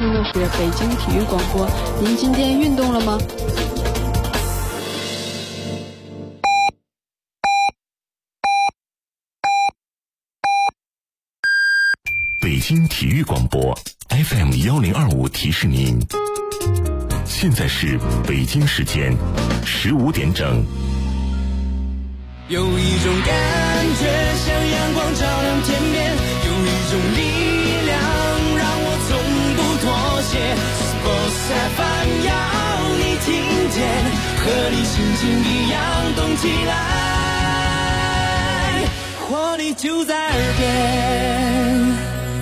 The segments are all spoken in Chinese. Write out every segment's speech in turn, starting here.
听的是北京体育广播。您今天运动了吗？ 北京体育广播 FM1025提示您，现在是北京时间15点整。 有一种感觉像阳光照亮天边，有一种力量让我从不妥协。Sports FM 要你听见，和你心情一样动起来，活力就在耳边。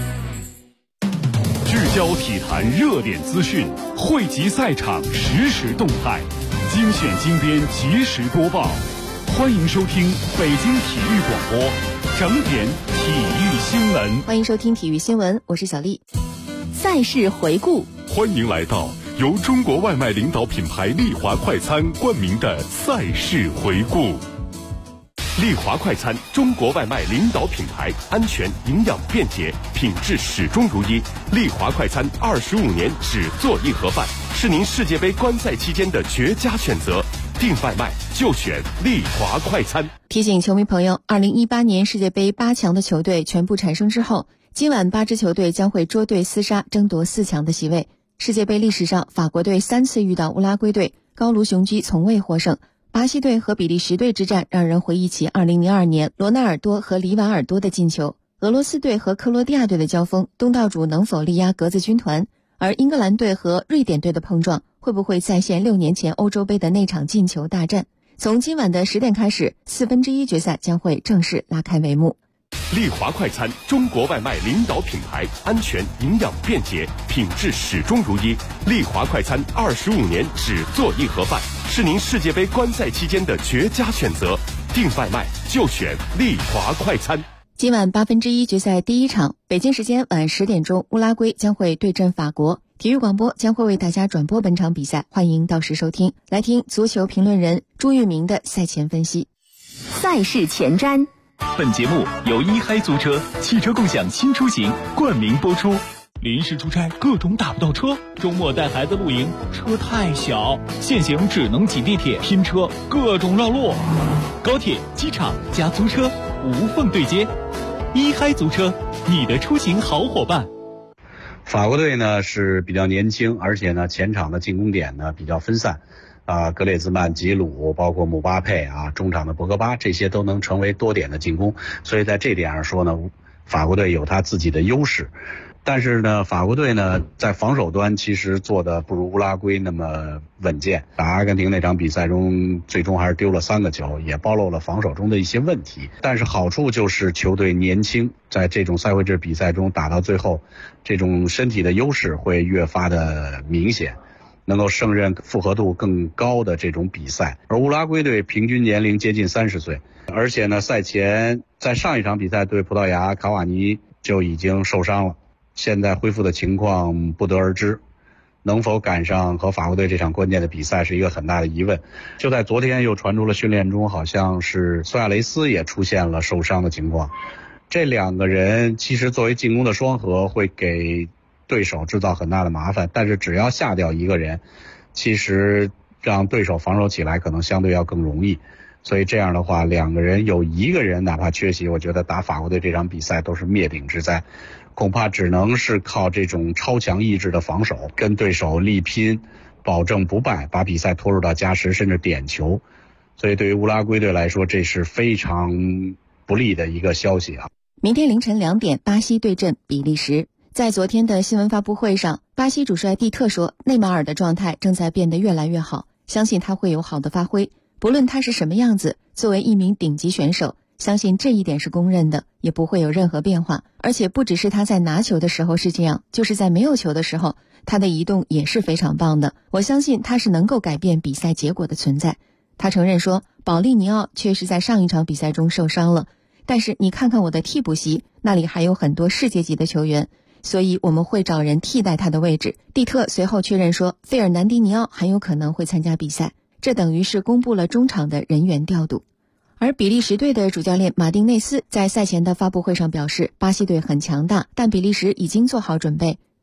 聚焦体坛热点资讯，汇集赛场实时动态，精选精编及时播报。欢迎收听北京体育广播整点体育新闻。 欢迎收听体育新闻，我是小丽。赛事回顾， 欢迎来到由中国外卖领导品牌丽华快餐冠名的赛事回顾。丽华快餐，中国外卖领导品牌，安全、营养、便捷，品质始终如一。丽华快餐25年只做一盒饭，是您世界杯观赛期间的绝佳选择。订外卖就选丽华快餐。 提醒球迷朋友，2018年世界杯8强的球队全部产生之后，今晚8支球队将会捉对厮杀，争夺4强的席位。世界杯历史上，法国队3次遇到乌拉圭队，高卢雄鸡从未获胜。巴西队和比利时队之战让人回忆起2002年罗纳尔多和里瓦尔多的进球。俄罗斯队和克罗地亚队的交锋，东道主能否力压格子军团？而英格兰队和瑞典队的碰撞，会不会再现6年前欧洲杯的那场进球大战？从今晚的10点开始，1/4决赛将会正式拉开帷幕。 丽华快餐，中国外卖领导品牌，安全、营养、便捷，品质始终如一。丽华快餐25年只做一盒饭，是您世界杯观赛期间的绝佳选择。订外卖就选丽华快餐。 今晚1/8决赛第一场，北京时间晚10点钟，乌拉圭将会对阵法国。体育广播将会为大家转播本场比赛，欢迎到时收听。来听足球评论人朱玉明的赛前分析。 赛事前瞻。 本节目由一嗨租车汽车共享新出行冠名播出。临时出差各种打不到车，周末带孩子露营车太小，现行只能挤地铁拼车，各种绕路。高铁、机场加租车无缝对接，一嗨租车，你的出行好伙伴。 法国队呢是比较年轻，而且呢前场的进攻点呢比较分散，格列兹曼、吉鲁，包括姆巴佩啊，中场的博格巴，这些都能成为多点的进攻，所以在这点上说呢，法国队有他自己的优势。但是呢，法国队呢在防守端其实做的不如乌拉圭那么稳健。打阿根廷那场比赛中，最终还是丢了3个球，也暴露了防守中的一些问题。但是好处就是球队年轻，在这种赛会制比赛中打到最后，这种身体的优势会越发的明显，能够胜任复合度更高的这种比赛。而乌拉圭队平均年龄接近30岁，而且呢赛前在上一场比赛对葡萄牙，卡瓦尼就已经受伤了，现在恢复的情况不得而知，能否赶上和法国队这场关键的比赛是一个很大的疑问。就在昨天又传出了训练中，好像是苏亚雷斯也出现了受伤的情况。这2个人其实作为进攻的双核会给对手制造很大的麻烦，但是只要下掉一个人，其实让对手防守起来可能相对要更容易。所以这样的话，2个人有1个人哪怕缺席，我觉得打法国队这场比赛都是灭顶之灾，恐怕只能是靠这种超强意志的防守跟对手力拼，保证不败，把比赛拖入到加时甚至点球。所以对于乌拉圭队来说，这是非常不利的一个消息啊。 明天凌晨2点，巴西对阵比利时。在昨天的新闻发布会上，巴西主帅蒂特说，内马尔的状态正在变得越来越好，相信他会有好的发挥，不论他是什么样子，作为一名顶级选手，相信这一点是公认的，也不会有任何变化。而且不只是他在拿球的时候是这样，就是在没有球的时候，他的移动也是非常棒的。我相信他是能够改变比赛结果的存在。他承认说，保利尼奥确实在上一场比赛中受伤了，但是你看看我的替补席，那里还有很多世界级的球员，所以我们会找人替代他的位置。蒂特随后确认说，费尔南迪尼奥很有可能会参加比赛，这等于是公布了中场的人员调度。而比利时队的主教练马丁内斯在赛前的发布会上表示，巴西队很强大，但比利时已经做好准备。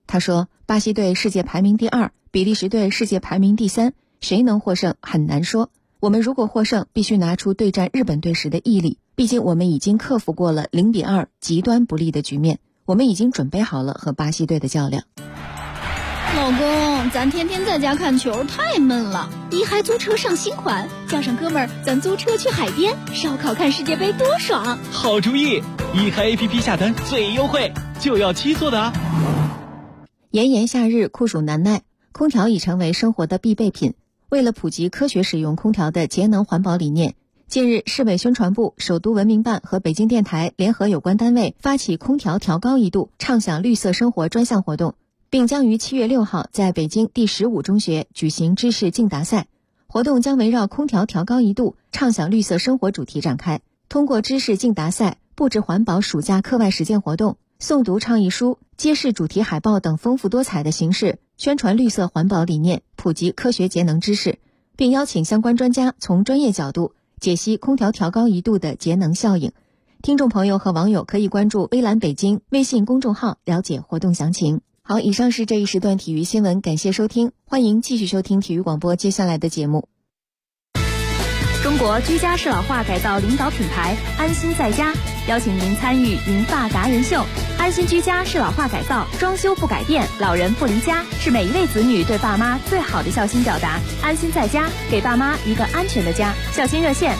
他说，巴西队世界排名第2，比利时队世界排名第3，谁能获胜很难说。我们如果获胜，必须拿出对战日本队时的毅力，毕竟我们已经克服过了0-2极端不利的局面，我们已经准备好了和巴西队的较量。 老公，咱天天在家看球太闷了，一嗨租车上新款，叫上哥们儿，咱租车去海边烧烤看世界杯多爽！ 好主意，一嗨 APP 下单最优惠，就要7座的啊！ 炎炎夏日酷暑难耐，空调已成为生活的必备品。为了普及科学使用空调的节能环保理念，近日市委宣传部、首都文明办和北京电台联合有关单位发起空调调高1度畅享绿色生活专项活动，并将于7月6号在北京第15中学举行知识竞答赛。活动将围绕空调调高1度畅享绿色生活主题展开，通过知识竞答赛、布置环保暑假课外实践活动、诵读倡议书、揭示主题海报等丰富多彩的形式，宣传绿色环保理念，普及科学节能知识，并邀请相关专家从专业角度解析空调调高1度的节能效应。听众朋友和网友可以关注微蓝北京微信公众号了解活动详情。好，以上是这一时段体育新闻，感谢收听，欢迎继续收听体育广播接下来的节目。 中国居家适老化改造领导品牌安心在家邀请您参与银发达人秀。安心居家适老化改造，装修不改变，老人不离家，是每一位子女对爸妈最好的孝心表达。安心在家，给爸妈一个安全的家。孝心热线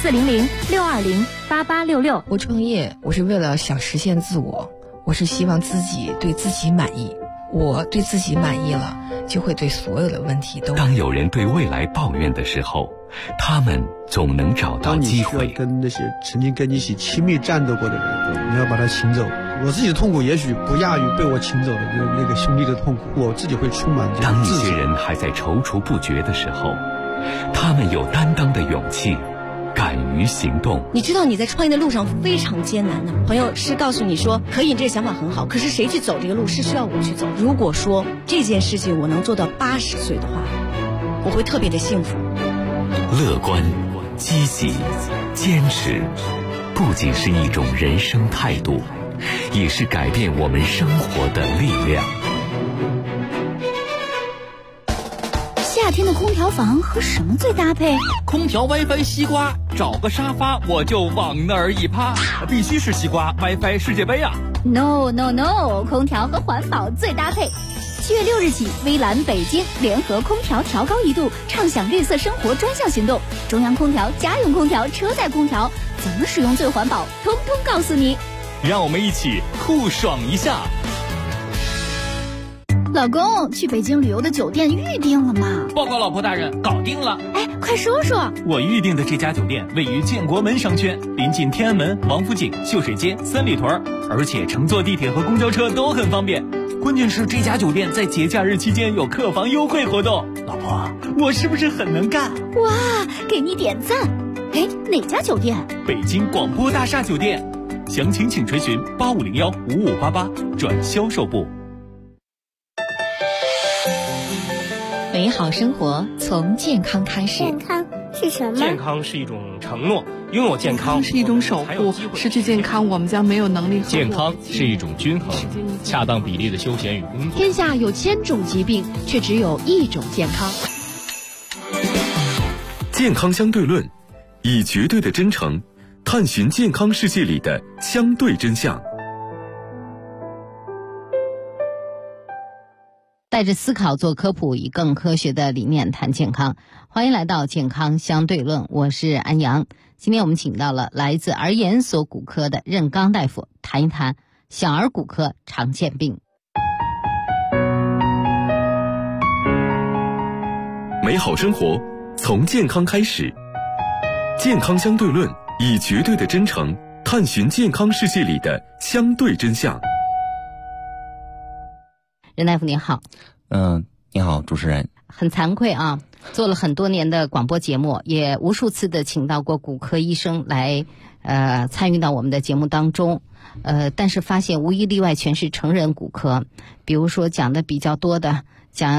400-620-8866。 我创业，我是为了想实现自我，我是希望自己对自己满意。我对自己满意了，就会对所有的问题都。 当有人对未来抱怨的时候，他们总能找到机会。 当你需要跟那些曾经跟你一起亲密战斗过的人，你要把他请走。我自己的痛苦也许不亚于被我请走的那个兄弟的痛苦，我自己会充满这当一些人还在踌躇不决的时候，他们有担当的勇气，敢于行动。 你知道你在创业的路上非常艰难的，朋友是告诉你说可以，这个想法很好，可是谁去走这个路是需要我去走。如果说这件事情我能做到80岁的话，我会特别的幸福。 乐观、积极、坚持，不仅是一种人生态度，也是改变我们生活的力量。 夏天的空调房和什么最搭配？ 空调 WiFi 西瓜，找个沙发我就往那儿一趴，必须是西瓜 WiFi 世界杯啊 ！No， 空调和环保最搭配。7月6日起，微蓝北京联合空调调高1度畅享绿色生活专项行动，中央空调、家用空调、车载空调怎么使用最环保，通通告诉你。 让我们一起酷爽一下。 老公，去北京旅游的酒店预定了吗？ 报告老婆大人，搞定了。 哎，快说说。 我预定的这家酒店位于建国门商圈，临近天安门、王府井、秀水街、三里屯，而且乘坐地铁和公交车都很方便。关键是这家酒店在节假日期间有客房优惠活动。老婆，我是不是很能干？ 哇，给你点赞。哎，哪家酒店？ 北京广播大厦酒店。详情请垂询8501-5588转销售部。 美好生活从健康开始。 健康是什么？ 健康是一种承诺，拥有健康是一种守护，失去健康我们将没有能力。 健康是一种均衡，恰当比例的休闲与工作。 天下有1000种疾病，却只有1种健康。 健康相对论，以绝对的真诚探寻健康世界里的相对真相。 带着思考做科普，以更科学的理念谈健康。欢迎来到健康相对论，我是安阳。今天我们请到了来自儿研所骨科的任刚大夫，谈一谈小儿骨科常见病。 美好生活从健康开始，健康相对论，以绝对的真诚探寻健康世界里的相对真相。 任大夫您好。 你好，主持人。 很惭愧啊，做了很多年的广播节目，也无数次的请到过骨科医生来参与到我们的节目当中，但是发现无一例外全是成人骨科。比如说讲的比较多的，讲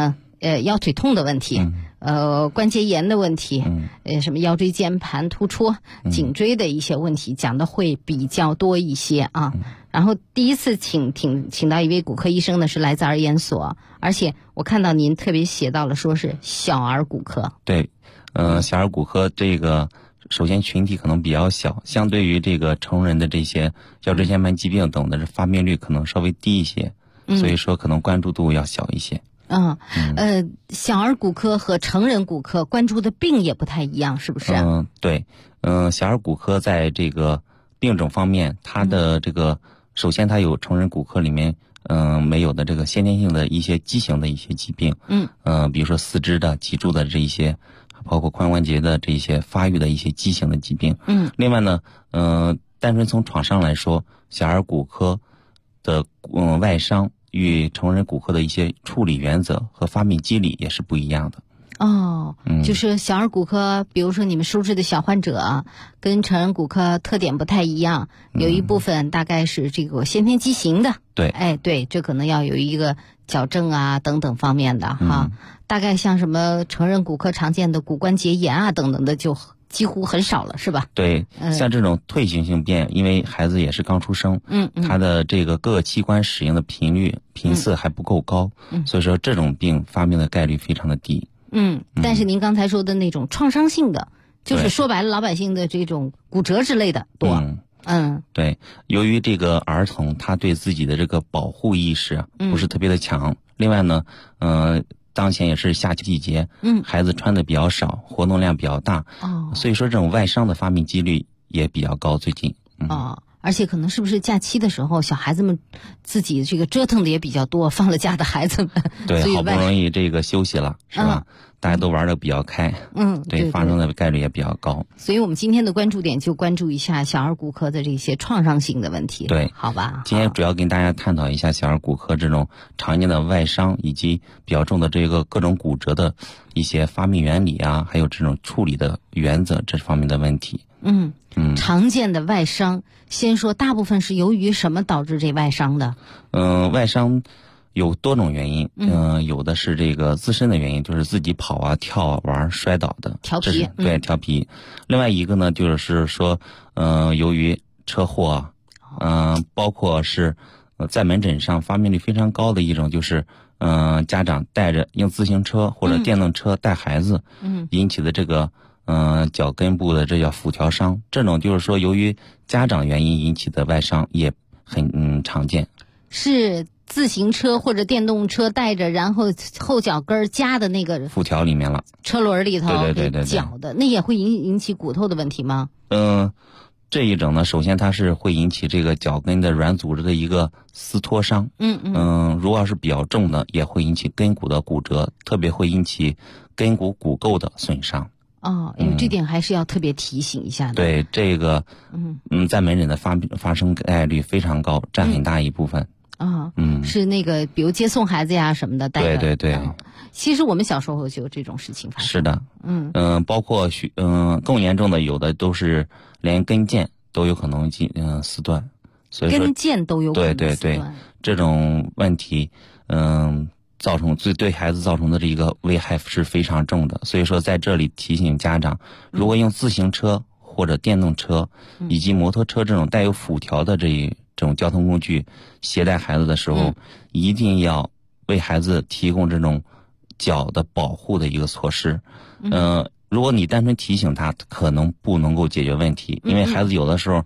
腰腿痛的问题，关节炎的问题，什么腰椎间盘突出、颈椎的一些问题，讲的会比较多一些啊。然后第一次请到一位骨科医生呢，是来自儿研所，而且我看到您特别写到了说是小儿骨科。 对，小儿骨科这个首先群体可能比较小，相对于这个成人的这些腰椎间盘疾病等的发病率可能稍微低一些，所以说可能关注度要小一些。 小儿骨科和成人骨科关注的病也不太一样，是不是？ 对，小儿骨科在这个病种方面，它的这个首先它有成人骨科里面没有的这个先天性的一些畸形的一些疾病，比如说四肢的、脊柱的这一些，包括髋关节的这些发育的一些畸形的疾病。另外呢，单纯从创伤来说，小儿骨科的外伤与成人骨科的一些处理原则和发病机理也是不一样的。 就是小儿骨科，比如说你们收治的小患者跟成人骨科特点不太一样，有一部分大概是这个先天畸形的。 对， 对，这可能要有一个矫正啊等等方面的哈。大概像什么成人骨科常见的骨关节炎啊等等的就几乎很少了，是吧？ 对，像这种退行性变，因为孩子也是刚出生，他的这个各个器官使用的频次还不够高，所以说这种病发病的概率非常的低。 但是您刚才说的那种创伤性的，就是说白了老百姓的这种骨折之类的多。 对，由于这个儿童他对自己的这个保护意识不是特别的强，另外呢，当前也是夏季节，孩子穿的比较少，活动量比较大，所以说这种外伤的发病几率也比较高。最近， 而且可能是不是假期的时候，小孩子们自己这个折腾的也比较多，放了假的孩子们， 对，好不容易这个休息了，是吧？大家都玩得比较开，对，发生的概率也比较高。 所以我们今天的关注点就关注一下小儿骨科的这些创伤性的问题， 对， 好吧？ 今天主要跟大家探讨一下小儿骨科这种常见的外伤以及比较重的这个各种骨折的一些发病原理啊，还有这种处理的原则这方面的问题。 常见的外伤，先说大部分是由于什么导致这外伤的？ 外伤有多种原因，有的是这个自身的原因，就是自己跑啊、跳啊、玩摔倒的， 调皮， 对，调皮。另外一个呢，就是说，由于车祸包括是在门诊上发病率非常高的一种，就是家长带着用自行车或者电动车带孩子，引起的这个脚跟部的这叫辐条伤，这种就是说由于家长原因引起的外伤也很常见。 是自行车或者电动车带着，然后后脚跟夹的那个辐条里面了， 车轮里头， 对， 绞的，那也会引起骨头的问题吗？ 这一种呢，首先它是会引起这个脚跟的软组织的一个撕脱伤，如果要是比较重的，也会引起跟骨的骨折，特别会引起跟骨骨垢的损伤。 因为这点还是要特别提醒一下的。 对，这个在门诊的发生概率非常高，占很大一部分。 是那个比如接送孩子呀什么的带着。 对。 其实我们小时候就有这种事情发生。 是的。包括更严重的，有的都是连跟腱都有可能撕断。所以说跟腱都有可能撕断。 对，这种问题对孩子造成的这一个危害是非常重的。所以说在这里提醒家长，如果用自行车或者电动车以及摩托车这种带有辐条的这种交通工具携带孩子的时候，一定要为孩子提供这种脚的保护的一个措施。如果你单纯提醒他，可能不能够解决问题，因为孩子有的时候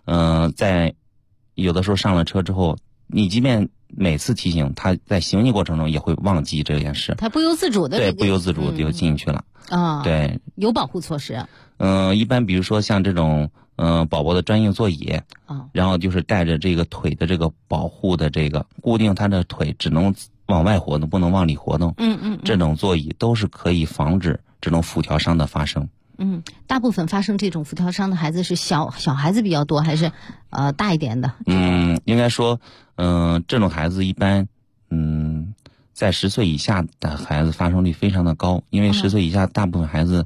上了车之后，你即便每次提醒他，在行进过程中也会忘记这件事， 他不由自主的对，不由自主就进去了。对， 有保护措施。 一般比如说像这种宝宝的专用座椅，然后就是带着这个腿的这个保护的这个固定他的腿只能往外活动，不能往里活动。这种座椅都是可以防止这种辐条伤的发生。 大部分发生这种辐条伤的孩子是小孩子比较多，还是大一点的？ 应该说这种孩子一般在10岁以下的孩子发生率非常的高，因为10岁以下大部分孩子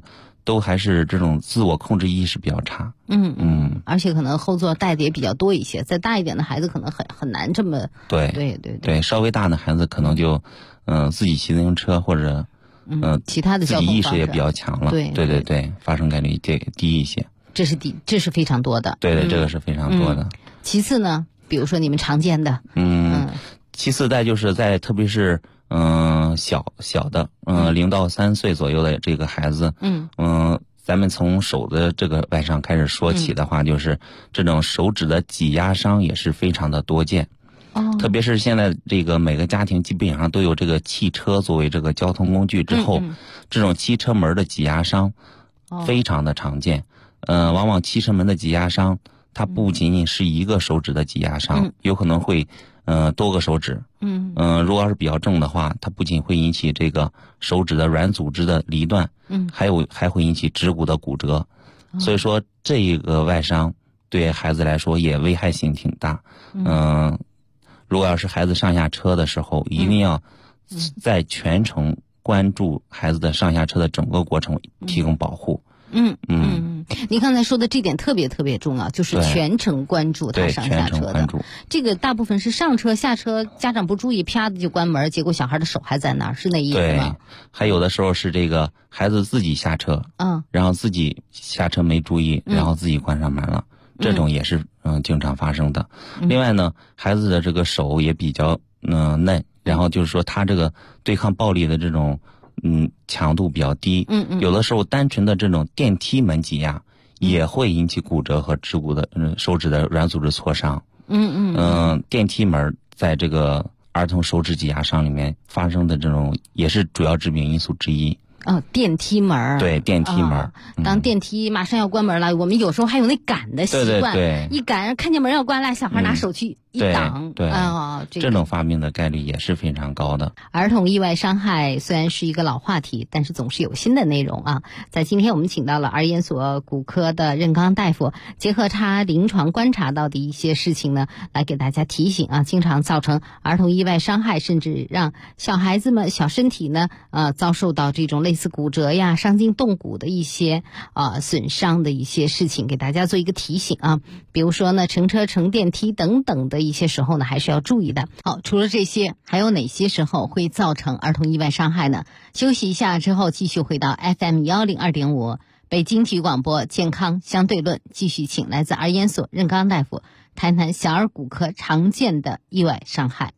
都还是这种自我控制意识比较差。 而且可能后座带的也比较多一些，再大一点的孩子可能很难这么。对， 稍微大的孩子可能就自己骑自行车或者其他的交通自己意识也比较强了。对，发生概率低一些。 这是非常多的。 对，这个是非常多的。 其次呢，比如说你们常见的， 其次再就是特别是小的0到3岁左右的这个孩子，咱们从手的这个外伤开始说起的话，就是这种手指的挤压伤也是非常的多见。特别是现在这个每个家庭基本上都有这个汽车作为这个交通工具之后，这种汽车门的挤压伤非常的常见。往往汽车门的挤压伤，它不仅仅是一个手指的挤压伤，有可能会多个手指。如果要是比较重的话，它不仅会引起这个手指的软组织的离断，还会引起指骨的骨折。所以说这个外伤对孩子来说也危害性挺大。如果要是孩子上下车的时候，一定要在全程关注孩子的上下车的整个过程，提供保护。 您刚才说的这点特别特别重要，就是全程关注他上下车的。这个大部分是上车下车，家长不注意，啪的就关门，结果小孩的手还在那儿，是那意思吗？ 对，还有的时候是这个孩子自己下车，然后自己下车没注意，然后自己关上门了，这种也是经常发生的。另外呢，孩子的这个手也比较嫩，然后就是说他这个对抗暴力的这种强度比较低。有的时候单纯的这种电梯门挤压也会引起骨折和指骨的手指的软组织挫伤。电梯门在这个儿童手指挤压伤里面发生的这种也是主要致病因素之一。 电梯门。 对，电梯门。 当电梯马上要关门了，我们有时候还有那赶的习惯，一赶看见门要关了，小孩拿手去一挡。 这种发病的概率也是非常高的。 儿童意外伤害虽然是一个老话题，但是总是有新的内容啊。在今天我们请到了儿研所骨科的任刚大夫，结合他临床观察到的一些事情呢，来给大家提醒啊，经常造成儿童意外伤害，甚至让小孩子们小身体呢遭受到这种类似骨折呀、伤筋动骨的一些损伤的一些事情，给大家做一个提醒啊。比如说呢，乘车乘电梯等等的一些时候呢，还是要注意的。好，除了这些，还有哪些时候会造成儿童意外伤害呢？休息一下之后，继续回到 FM102.5 北京体育广播健康相对论，继续请来自儿研所任刚大夫谈谈小儿骨科常见的意外伤害。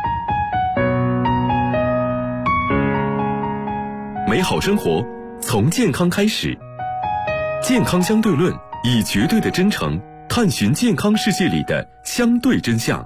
美好生活从健康开始，健康相对论以绝对的真诚探寻健康世界里的相对真相。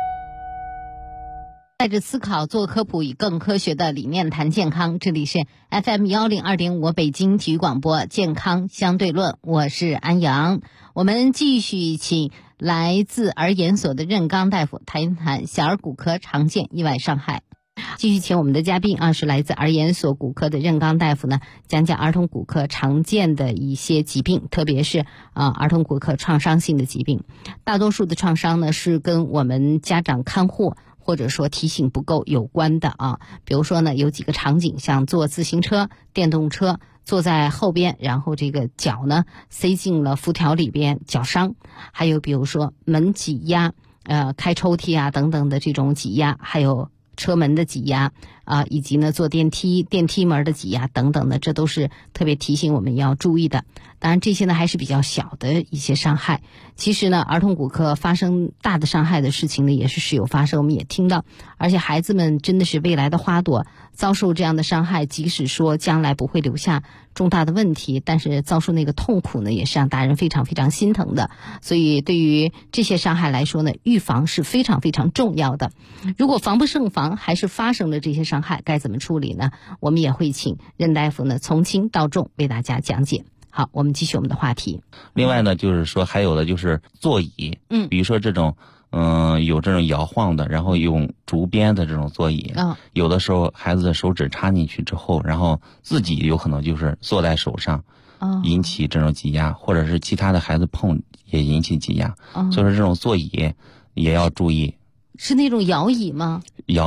带着思考做科普，以更科学的理念谈健康。这里是 FM102.5 北京体育广播健康相对论，我是安阳。我们继续请来自儿研所的任刚大夫谈一谈小儿骨科常见意外伤害。继续请我们的嘉宾是来自儿研所骨科的任刚大夫呢，讲讲儿童骨科常见的一些疾病，特别是儿童骨科创伤性的疾病。大多数的创伤呢是跟我们家长看护或者说提醒不够有关的啊。比如说呢，有几个场景，像坐自行车、电动车，坐在后边，然后这个脚呢塞进了辐条里边，脚伤；还有比如说门挤压，开抽屉啊等等的这种挤压，还有车门的挤压以及呢坐电梯门的挤压等等的，这都是特别提醒我们要注意的。当然这些呢还是比较小的一些伤害。其实呢，儿童骨科发生大的伤害的事情呢也是时有发生，我们也听到。而且孩子们真的是未来的花朵，遭受这样的伤害，即使说将来不会留下重大的问题，但是遭受那个痛苦呢，也是让大人非常非常心疼的。所以对于这些伤害来说呢，预防是非常非常重要的。如果防不胜防，还是发生了这些伤害，该怎么处理呢？我们也会请任大夫呢从轻到重为大家讲解。好，我们继续我们的话题。 另外呢，就是说还有的就是座椅，比如说这种有这种摇晃的，然后用竹编的这种座椅，有的时候孩子的手指插进去之后，然后自己有可能就是坐在手上，引起这种挤压，或者是其他的孩子碰也引起挤压，所以说这种座椅也要注意。 是那种摇椅吗？ 摇椅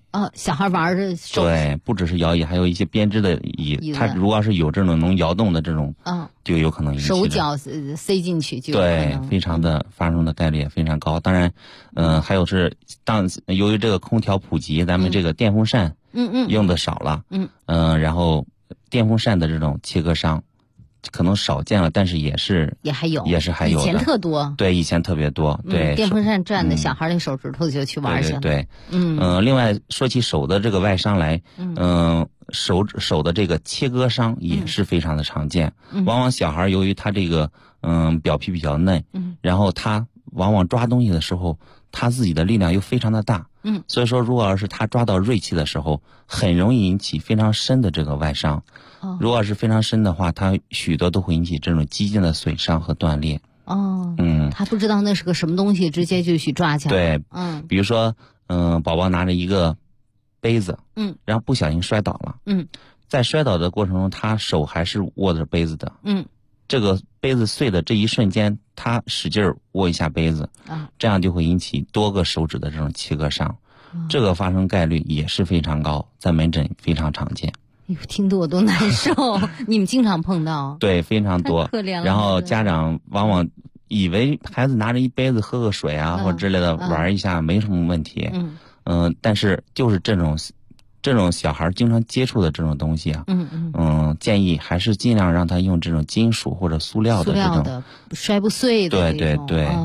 小孩玩的手， 对，不只是摇椅，还有一些编织的椅，它如果要是有这种能摇动的这种，就有可能引起手脚塞进去就有可能， 对，非常的发生的概率也非常高。当然，还有是由于这个空调普及，咱们这个电风扇用的少了，然后电风扇的这种切割伤可能少见了，但是也还有的， 以前特多， 对，以前特别多，对， 电风扇转的小孩的手指头就去玩去了， 对，另外说起手的这个外伤来，手的这个切割伤也是非常的常见，往往小孩由于他这个表皮比较嫩，然后他往往抓东西的时候，他自己的力量又非常的大，所以说如果要是他抓到锐器的时候，很容易引起非常深的这个外伤。如果是非常深的话，它许多都会引起这种肌腱的损伤和断裂。 他不知道那是个什么东西，直接就去抓起来。 对，比如说，宝宝拿着一个杯子，然后不小心摔倒了，在摔倒的过程中，他手还是握着杯子的，这个杯子碎的这一瞬间，他使劲握一下杯子，这样就会引起多个手指的这种切割伤，这个发生概率也是非常高，在门诊非常常见。 听得我都难受。你们经常碰到？ 对，非常多。 太可怜了。 然后家长往往以为孩子拿着一杯子喝个水啊，或者之类的玩一下没什么问题。但是就是这种小孩经常接触的这种东西啊，建议还是尽量让他用这种金属或者塑料的这种摔不碎的。 对。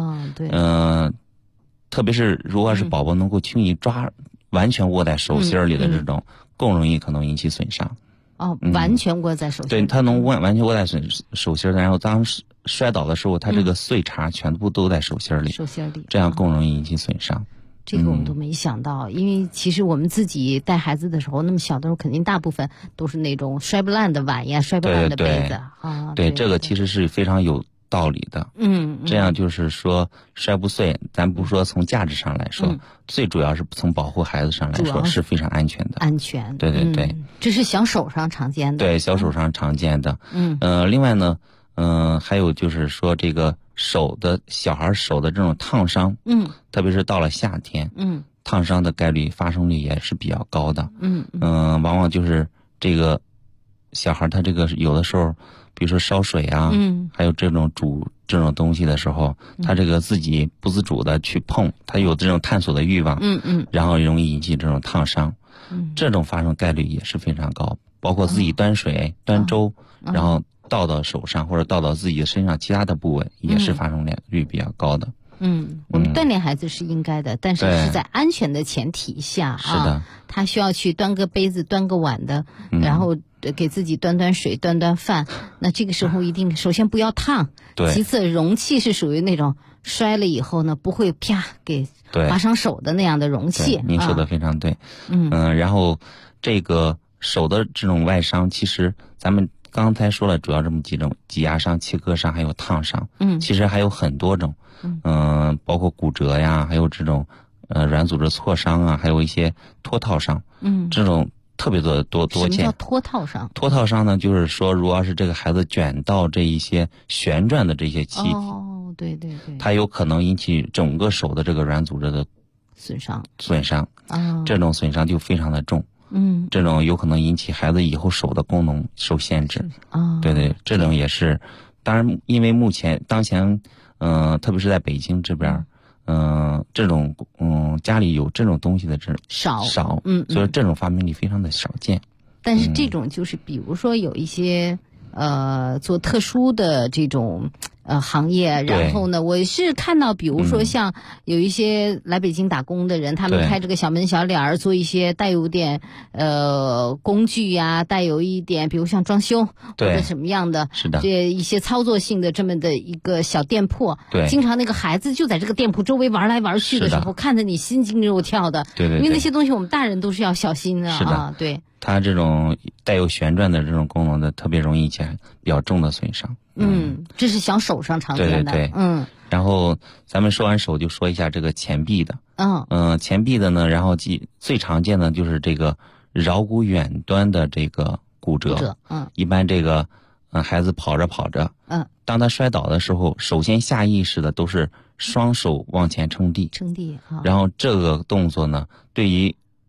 特别是如果是宝宝能够轻易抓，完全握在手心里的这种。更容易可能引起损伤。 完全握在手心。 对，他能完全握在手心，然后当摔倒的时候，他这个碎茬全部都在手心里。手心里，这样更容易引起损伤。 这个我们都没想到，因为其实我们自己带孩子的时候，那么小的时候，肯定大部分都是那种摔不烂的碗呀、摔不烂的杯子啊。 对，这个其实是非常有道理的。这样就是说摔不碎，咱不说从价值上来说，最主要是从保护孩子上来说是非常安全的。 安全。 对。 这是小手上常见的。 对，小手上常见的。另外呢，还有就是说这个小孩手的这种烫伤，特别是到了夏天，烫伤的概率发生率也是比较高的。往往就是这个小孩他这个有的时候。比如说烧水啊，还有这种煮这种东西的时候，他这个自己不自主的去碰，他有这种探索的欲望，然后容易引起这种烫伤，这种发生概率也是非常高。包括自己端水、端粥，然后倒到手上或者倒到自己的身上其他的部位，也是发生率比较高的。 我们锻炼孩子是应该的，但是是在安全的前提下啊。是的，他需要去端个杯子、端个碗的，然后给自己端水、端饭。那这个时候一定首先不要烫，其次容器是属于那种摔了以后呢不会啪给划伤手的那样的容器。 您说的非常对。然后这个手的这种外伤，其实咱们刚才说了，主要这么几种：挤压伤、切割伤，还有烫伤。其实还有很多种。包括骨折呀，还有这种软组织挫伤啊，还有一些脱套伤。这种特别多见。什么叫脱套伤？ 脱套伤呢，就是说，如果要是这个孩子卷到这一些旋转的这些气体， 对， 它有可能引起整个手的这个软组织的损伤。 这种损伤就非常的重。这种有可能引起孩子以后手的功能受限制。对，这种也是。当然，因为当前。特别是在北京这边，这种家里有这种东西的少，所以这种发明率非常的少见。 但是这种就是比如说有一些做特殊的这种行业，然后呢，我是看到比如说像有一些来北京打工的人，他们开这个小门小脸儿，做一些带有点工具呀，带有一点比如像装修或者什么样的， 是的， 这一些操作性的这么的一个小店铺，经常那个孩子就在这个店铺周围玩来玩去的时候，看着你心惊肉跳的，对，因为那些东西我们大人都是要小心的啊，对。 它这种带有旋转的这种功能的，特别容易引起比较重的损伤。 这是小手上常见的。 对。然后咱们说完手，就说一下这个前臂的。前臂的呢，然后最常见的就是这个桡骨远端的这个骨折。一般这个孩子跑着，当他摔倒的时候，首先下意识的都是双手往前撑地。然后这个动作呢，对于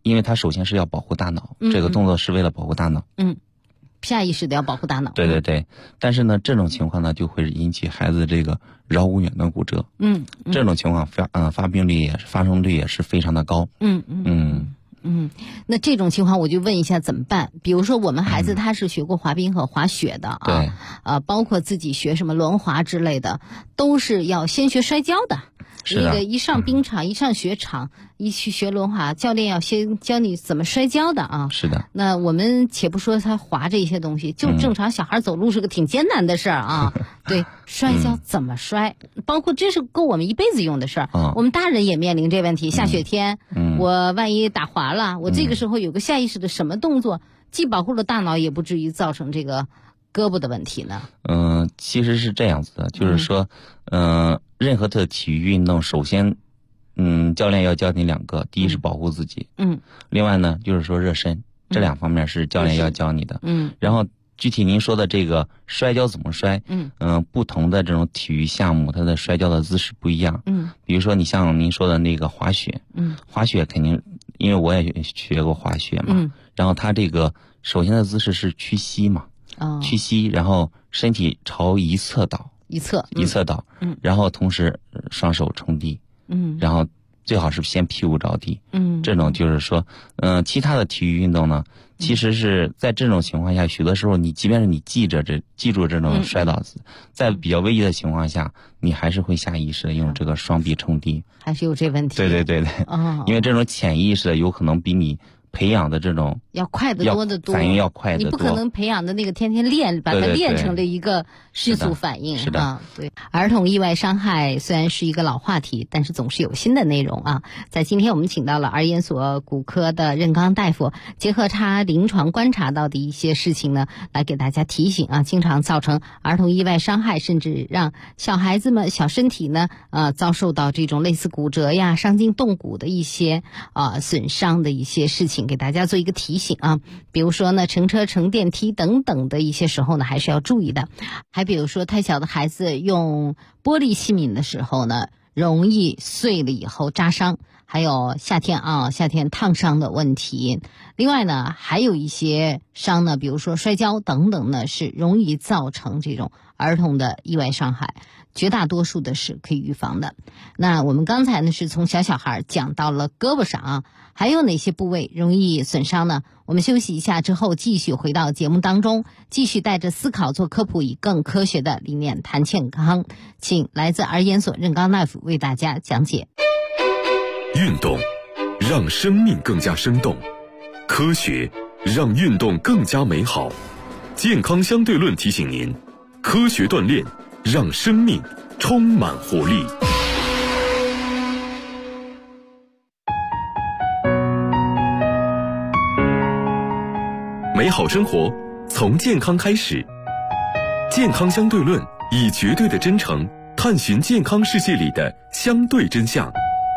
因为它首先是要保护大脑，这个动作是为了保护大脑。 下意识的要保护大脑。 对对对，但是呢，这种情况呢就会引起孩子这个桡骨远端骨折。这种情况发病率发生率也是非常的高。 那这种情况我就问一下怎么办？比如说我们孩子他是学过滑冰和滑雪的啊，包括自己学什么轮滑之类的，都是要先学摔跤的。那个一上冰场，一上雪场，一去学轮滑，教练要先教你怎么摔跤的啊。 是的。 那我们且不说他滑这些东西，就正常小孩走路是个挺艰难的事儿啊。对，摔跤怎么摔，包括这是够我们一辈子用的事儿。我们大人也面临这问题，下雪天，我万一打滑了，我这个时候有个下意识的什么动作，既保护了大脑，也不至于造成这个胳膊的问题呢？ 其实是这样子的，就是说，任何的体育运动，首先，教练要教你2个，第一是保护自己，另外呢就是说热身，这2方面是教练要教你的，然后具体您说的这个摔跤怎么摔，不同的这种体育项目，它的摔跤的姿势不一样，比如说你像您说的那个滑雪，滑雪肯定，因为我也学过滑雪嘛，然后它这个首先的姿势是屈膝嘛。屈膝，然后身体朝一侧倒，一侧倒，然后同时双手冲地，然后最好是先屁股着地，这种就是说，其他的体育运动呢，其实是在这种情况下，许多时候你即便是你记住这种摔倒姿，在比较危急的情况下，你还是会下意识的用这个双臂冲地， 还是有这问题。 对，因为这种潜意识的有可能比你培养的这种要快得多得多， 反应要快得多。 你不可能培养的那个天天练，把它练成了一个迅速反应。 是的， 对。儿童意外伤害虽然是一个老话题，但是总是有新的内容啊。在今天我们请到了儿研所骨科的任刚大夫，结合他临床观察到的一些事情呢，来给大家提醒啊，经常造成儿童意外伤害，甚至让小孩子们小身体呢遭受到这种类似骨折呀、伤筋动骨的一些损伤的一些事情。给大家做一个提醒啊，比如说呢，乘车、乘电梯等等的一些时候呢，还是要注意的。还比如说，太小的孩子用玻璃器皿的时候呢，容易碎了以后扎伤。还有夏天烫伤的问题。另外呢，还有一些伤呢，比如说摔跤等等呢，是容易造成这种儿童的意外伤害。绝大多数的是可以预防的。那我们刚才呢是从小孩讲到了胳膊上啊，还有哪些部位容易损伤呢？我们休息一下之后继续回到节目当中，继续带着思考做科普，以更科学的理念谈健康。请来自儿研所任刚大夫为大家讲解。 运动让生命更加生动，科学让运动更加美好。健康相对论提醒您，科学锻炼让生命充满活力。美好生活从健康开始。健康相对论以绝对的真诚探寻健康世界里的相对真相。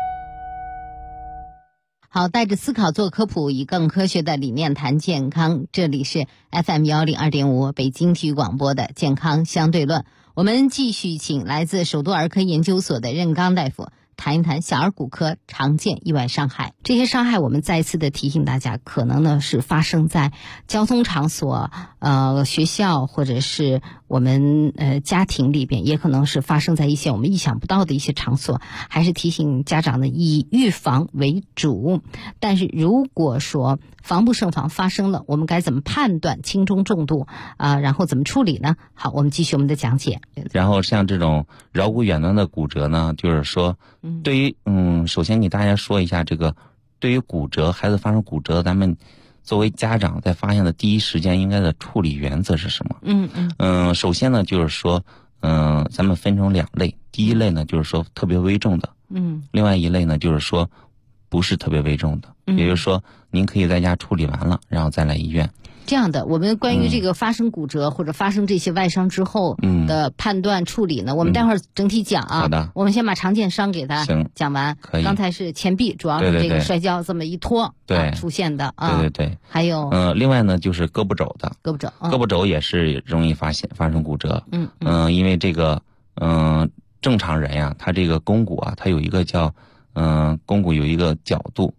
好，带着思考做科普，以更科学的理念谈健康。这里是 FM102.5 北京体育广播的健康相对论。我们继续请来自首都儿科研究所的任刚大夫谈一谈小儿骨科常见意外伤害。这些伤害我们再次的提醒大家，可能呢是发生在交通场所、学校或者是我们家庭里边，也可能是发生在一些我们意想不到的一些场所。还是提醒家长呢，以预防为主。但是如果说防不胜防发生了，我们该怎么判断轻中重度然后怎么处理呢？好，我们继续我们的讲解。 然后像这种桡骨远端的骨折呢，就是说对于首先给大家说一下，这个对于骨折，孩子发生骨折，咱们作为家长在发现的第一时间应该的处理原则是什么？首先呢就是说咱们分成2类。第一类呢就是说特别危重的，另外一类呢就是说不是特别危重的，也就是说您可以在家处理完了，然后再来医院。 这样的，我们关于这个发生骨折或者发生这些外伤之后的判断处理呢，我们待会儿整体讲啊。 好的。 我们先把常见伤给他讲完。 可以。 刚才是前臂，主要是这个摔跤这么一拖出现的啊。 对。 还有另外呢就是胳膊肘的。 胳膊肘也是容易发生骨折。因为这个正常人呀，他这个肱骨啊，它有一个叫肱骨有一个角度，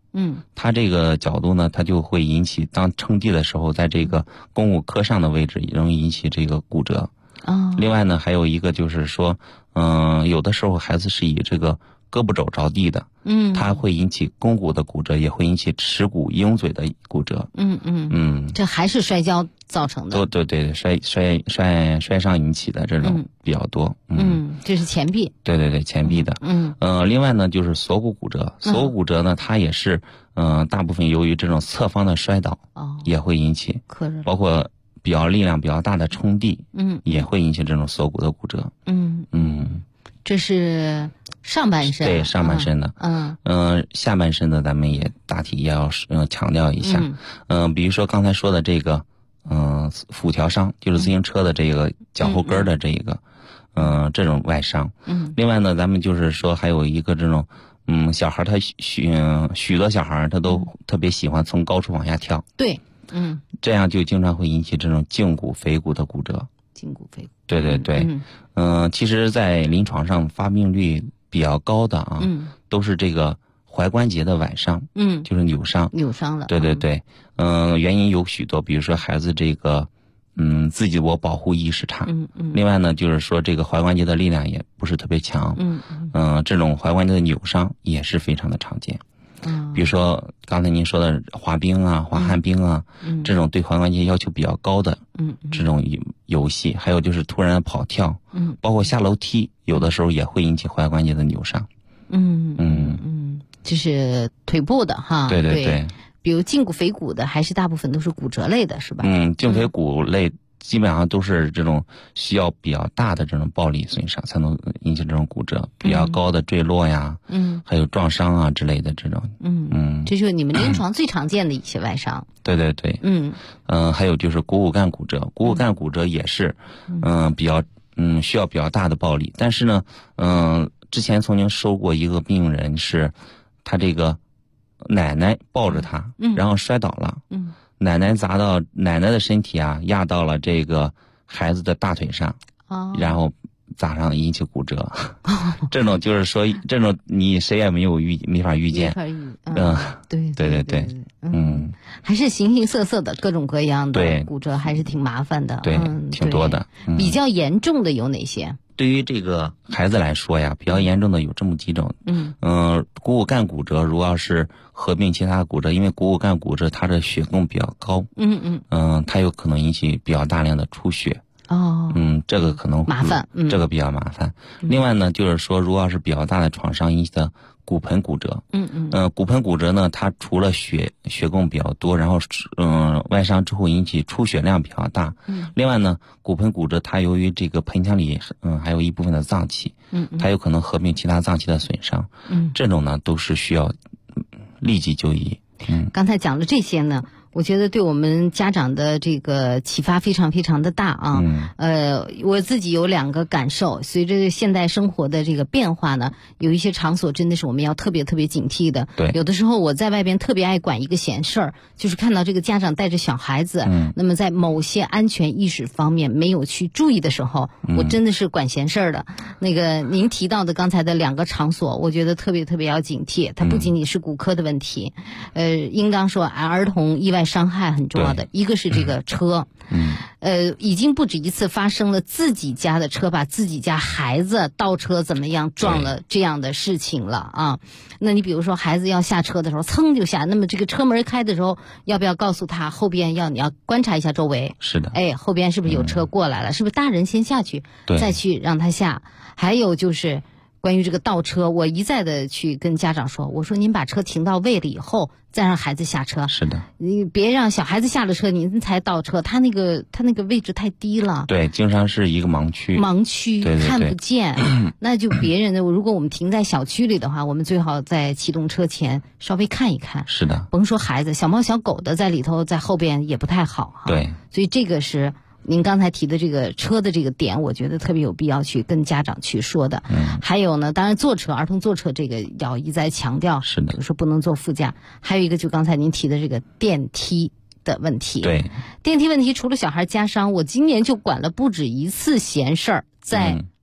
它这个角度呢，它就会引起当撑地的时候，在这个肱骨髁上的位置容易引起这个骨折。另外呢，还有一个就是说，有的时候孩子是以这个胳膊肘着地的，它会引起肱骨的骨折，也会引起耻骨鹰嘴的骨折。 这还是摔跤造成的。 对，摔伤引起的这种比较多。 这是前臂。 对，前臂的。另外呢，就是锁骨骨折。锁骨骨折呢，它也是大部分由于这种侧方的摔倒，也会引起，包括力量比较大的冲地，也会引起这种锁骨的骨折。 这是上半身。 对，上半身的。下半身的咱们也大体也要强调一下。比如说刚才说的这个辐条伤，就是自行车的这个脚后跟的这个这种外伤。另外呢，咱们就是说还有一个这种小孩他许多小孩他都特别喜欢从高处往下跳。 对。 这样就经常会引起这种胫骨腓骨的骨折。 胫骨腓骨。 对。其实在临床上发病率比较高的都是这个踝关节的崴伤。就是扭伤了。对。原因有许多，比如说孩子这个自己我保护意识差。另外呢，就是说这个踝关节的力量也不是特别强。这种踝关节的扭伤也是非常的常见。比如说刚才您说的滑冰啊、滑旱冰啊，这种对踝关节要求比较高的这种游戏，还有就是突然跑跳，包括下楼梯，有的时候也会引起踝关节的扭伤。 这是腿部的哈。 对。 比如胫骨腓骨的，还是大部分都是骨折类的，是吧？ 胫腓骨类基本上都是这种需要比较大的这种暴力损伤才能引起这种骨折，比较高的坠落呀，还有撞伤啊之类的这种。 这就是你们临床最常见的一些外伤。 对。还有就是股骨干骨折，股骨干骨折也是比较需要比较大的暴力，但是呢之前曾经收过一个病人，是他这个奶奶抱着他，然后摔倒了。奶奶砸到奶奶的身体压到了这个孩子的大腿上，然后砸上引起骨折。这种就是说，这种你谁也没法预见。对。 还是形形色色的各种各样的骨折，还是挺麻烦的。 对，挺多的。 比较严重的有哪些？ 对于这个孩子来说呀，比较严重的有这么几种。股骨干骨折，如果要是合并其他骨折，因为股骨干骨折它的血供比较高，它有可能引起比较大量的出血。这个可能麻烦， 这个比较麻烦。另外呢，就是说，如果要是比较大的创伤引起的骨盆骨折，骨盆骨折呢，它除了血供比较多，然后外伤之后引起出血量比较大。另外呢，骨盆骨折它由于这个盆腔里还有一部分的脏器，它有可能合并其他脏器的损伤。这种呢都是需要立即就医。 刚才讲的这些呢，我觉得对我们家长的这个启发非常非常的大啊。我自己有2个感受，随着现代生活的这个变化呢，有一些场所真的是我们要特别特别警惕的。 对， 有的时候我在外边特别爱管一个闲事儿，就是看到这个家长带着小孩子，那么在某些安全意识方面没有去注意的时候，我真的是管闲事儿的。那个您提到的刚才的2个场所，我觉得特别特别要警惕，它不仅仅是骨科的问题，应当说儿童意外伤害很重要的，一个是这个车，已经不止一次发生了自己家的车把自己家孩子倒车怎么样撞了这样的事情了啊。那你比如说孩子要下车的时候噌就下，那么这个车门开的时候要不要告诉他后边你要观察一下周围， 是的， 后边是不是有车过来了，是不是大人先下去再去让他下。还有就是关于这个倒车，我一再的去跟家长说，我说您把车停到位了以后再让孩子下车。 是的， 你别让小孩子下了车您才倒车，他那个位置太低了。 对，经常是一个盲区，对， 看不见。那就别人的，如果我们停在小区里的话，我们最好在启动车前稍微看一看。 是的， 甭说孩子，小猫小狗的在里头在后边也不太好哈。 对， 所以这个是您刚才提的这个车的这个点，我觉得特别有必要去跟家长去说的。还有呢，当然坐车，儿童坐车这个要一再强调， 是的， 就是不能坐副驾。还有一个就刚才您提的这个电梯的问题。 对， 电梯问题除了小孩加伤，我今年就管了不止一次闲事儿，在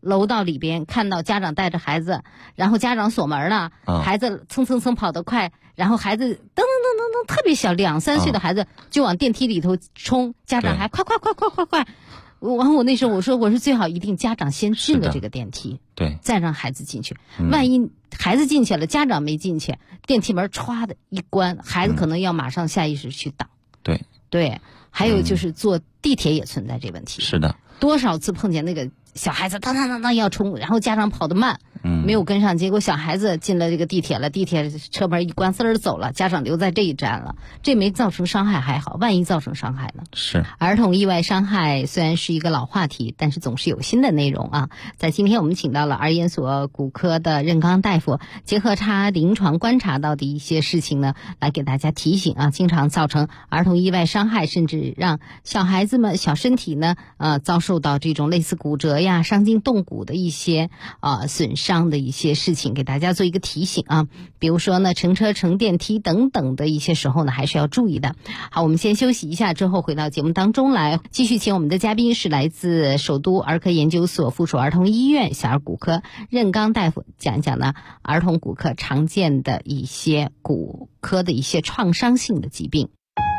楼道里边看到家长带着孩子，然后家长锁门了，孩子蹭蹭蹭跑得快，然后孩子噔噔噔噔噔特别小2、3岁的孩子就往电梯里头冲，家长还快！然后我那时候我说最好一定家长先进了这个电梯， 对， 再让孩子进去。万一孩子进去了，家长没进去，电梯门歘的一关，孩子可能要马上下意识去挡。对，还有就是坐地铁也存在这问题。 是的， 多少次碰见那个小孩子当要冲，然后家长跑得慢，没有跟上，结果小孩子进了这个地铁了，地铁车门一关，嗖儿走了，家长留在这一站了，这没造成伤害还好，万一造成伤害呢？ 是。 儿童意外伤害虽然是一个老话题，但是总是有新的内容啊。在今天我们请到了儿研所骨科的任刚大夫，结合他临床观察到的一些事情呢，来给大家提醒啊，经常造成儿童意外伤害，甚至让小孩子们小身体呢遭受到这种类似骨折呀、伤筋动骨的一些损伤的一些事情，给大家做一个提醒啊。比如说呢，乘车乘电梯等等的一些时候呢，还是要注意的。好，我们先休息一下，之后回到节目当中来，继续请我们的嘉宾是来自首都儿科研究所附属儿童医院小儿骨科任刚大夫，讲一讲呢儿童骨科常见的一些骨科的一些创伤性的疾病。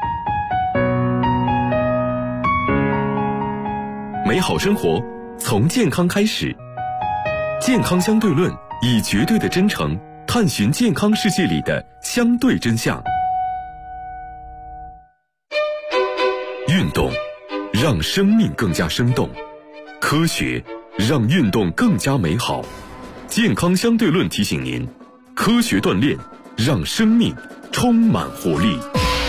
美好生活从健康开始，健康相对论以绝对的真诚探寻健康世界里的相对真相。运动让生命更加生动，科学让运动更加美好。健康相对论提醒您，科学锻炼让生命充满活力。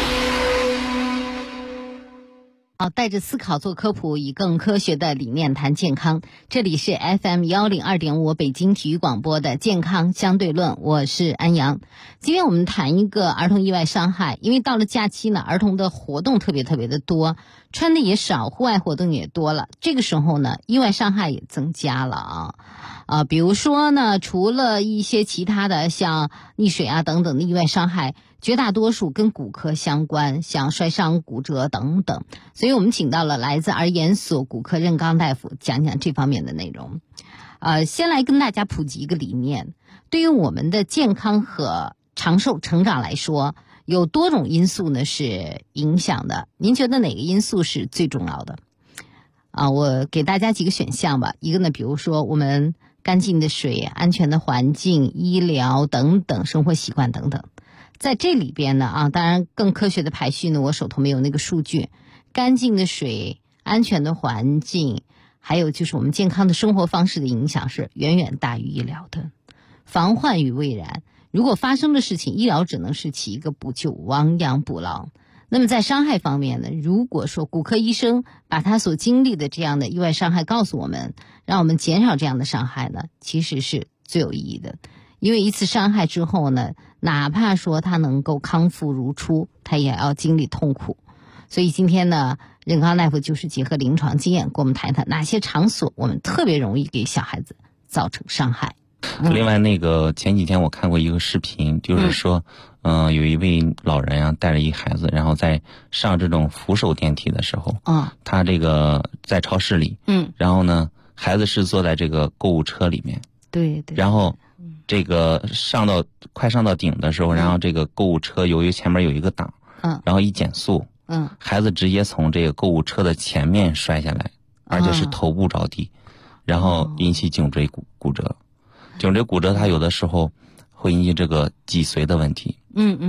好，带着思考做科普，以更科学的理念谈健康。这里是 FM102.5 北京体育广播的健康相对论，我是安阳。今天我们谈一个儿童意外伤害，因为到了假期呢，儿童的活动特别的多，穿的也少，户外活动也多了，这个时候呢，意外伤害也增加了比如说呢，除了一些其他的像溺水啊等等的意外伤害，绝大多数跟骨科相关，像摔伤、骨折等等。所以我们请到了来自儿研所骨科任刚大夫，讲讲这方面的内容。先来跟大家普及一个理念，对于我们的健康和长寿成长来说，有多种因素呢是影响的。您觉得哪个因素是最重要的？我给大家几个选项吧。一个呢，比如说我们干净的水、安全的环境、医疗等等，生活习惯等等。在这里边呢当然更科学的排序呢，我手头没有那个数据。干净的水、安全的环境，还有就是我们健康的生活方式的影响是远远大于医疗的。防患于未然，如果发生的事情，医疗只能是起一个补救、亡羊补牢。那么在伤害方面呢，如果说骨科医生把他所经历的这样的意外伤害告诉我们，让我们减少这样的伤害呢，其实是最有意义的。因为一次伤害之后呢，哪怕说他能够康复如初，他也要经历痛苦。所以今天呢，任刚大夫就是结合临床经验，跟我们谈谈哪些场所我们特别容易给小孩子造成伤害。 另外前几天我看过一个视频，就是说有一位老人啊带着一孩子，然后在上这种扶手电梯的时候他这个在超市里然后呢孩子是坐在这个购物车里面， 对， 然后这个快上到顶的时候，然后这个购物车由于前面有一个档然后一减速孩子直接从这个购物车的前面摔下来，而且是头部着地，然后引起颈椎骨折。颈椎骨折它有的时候会引起这个脊髓的问题。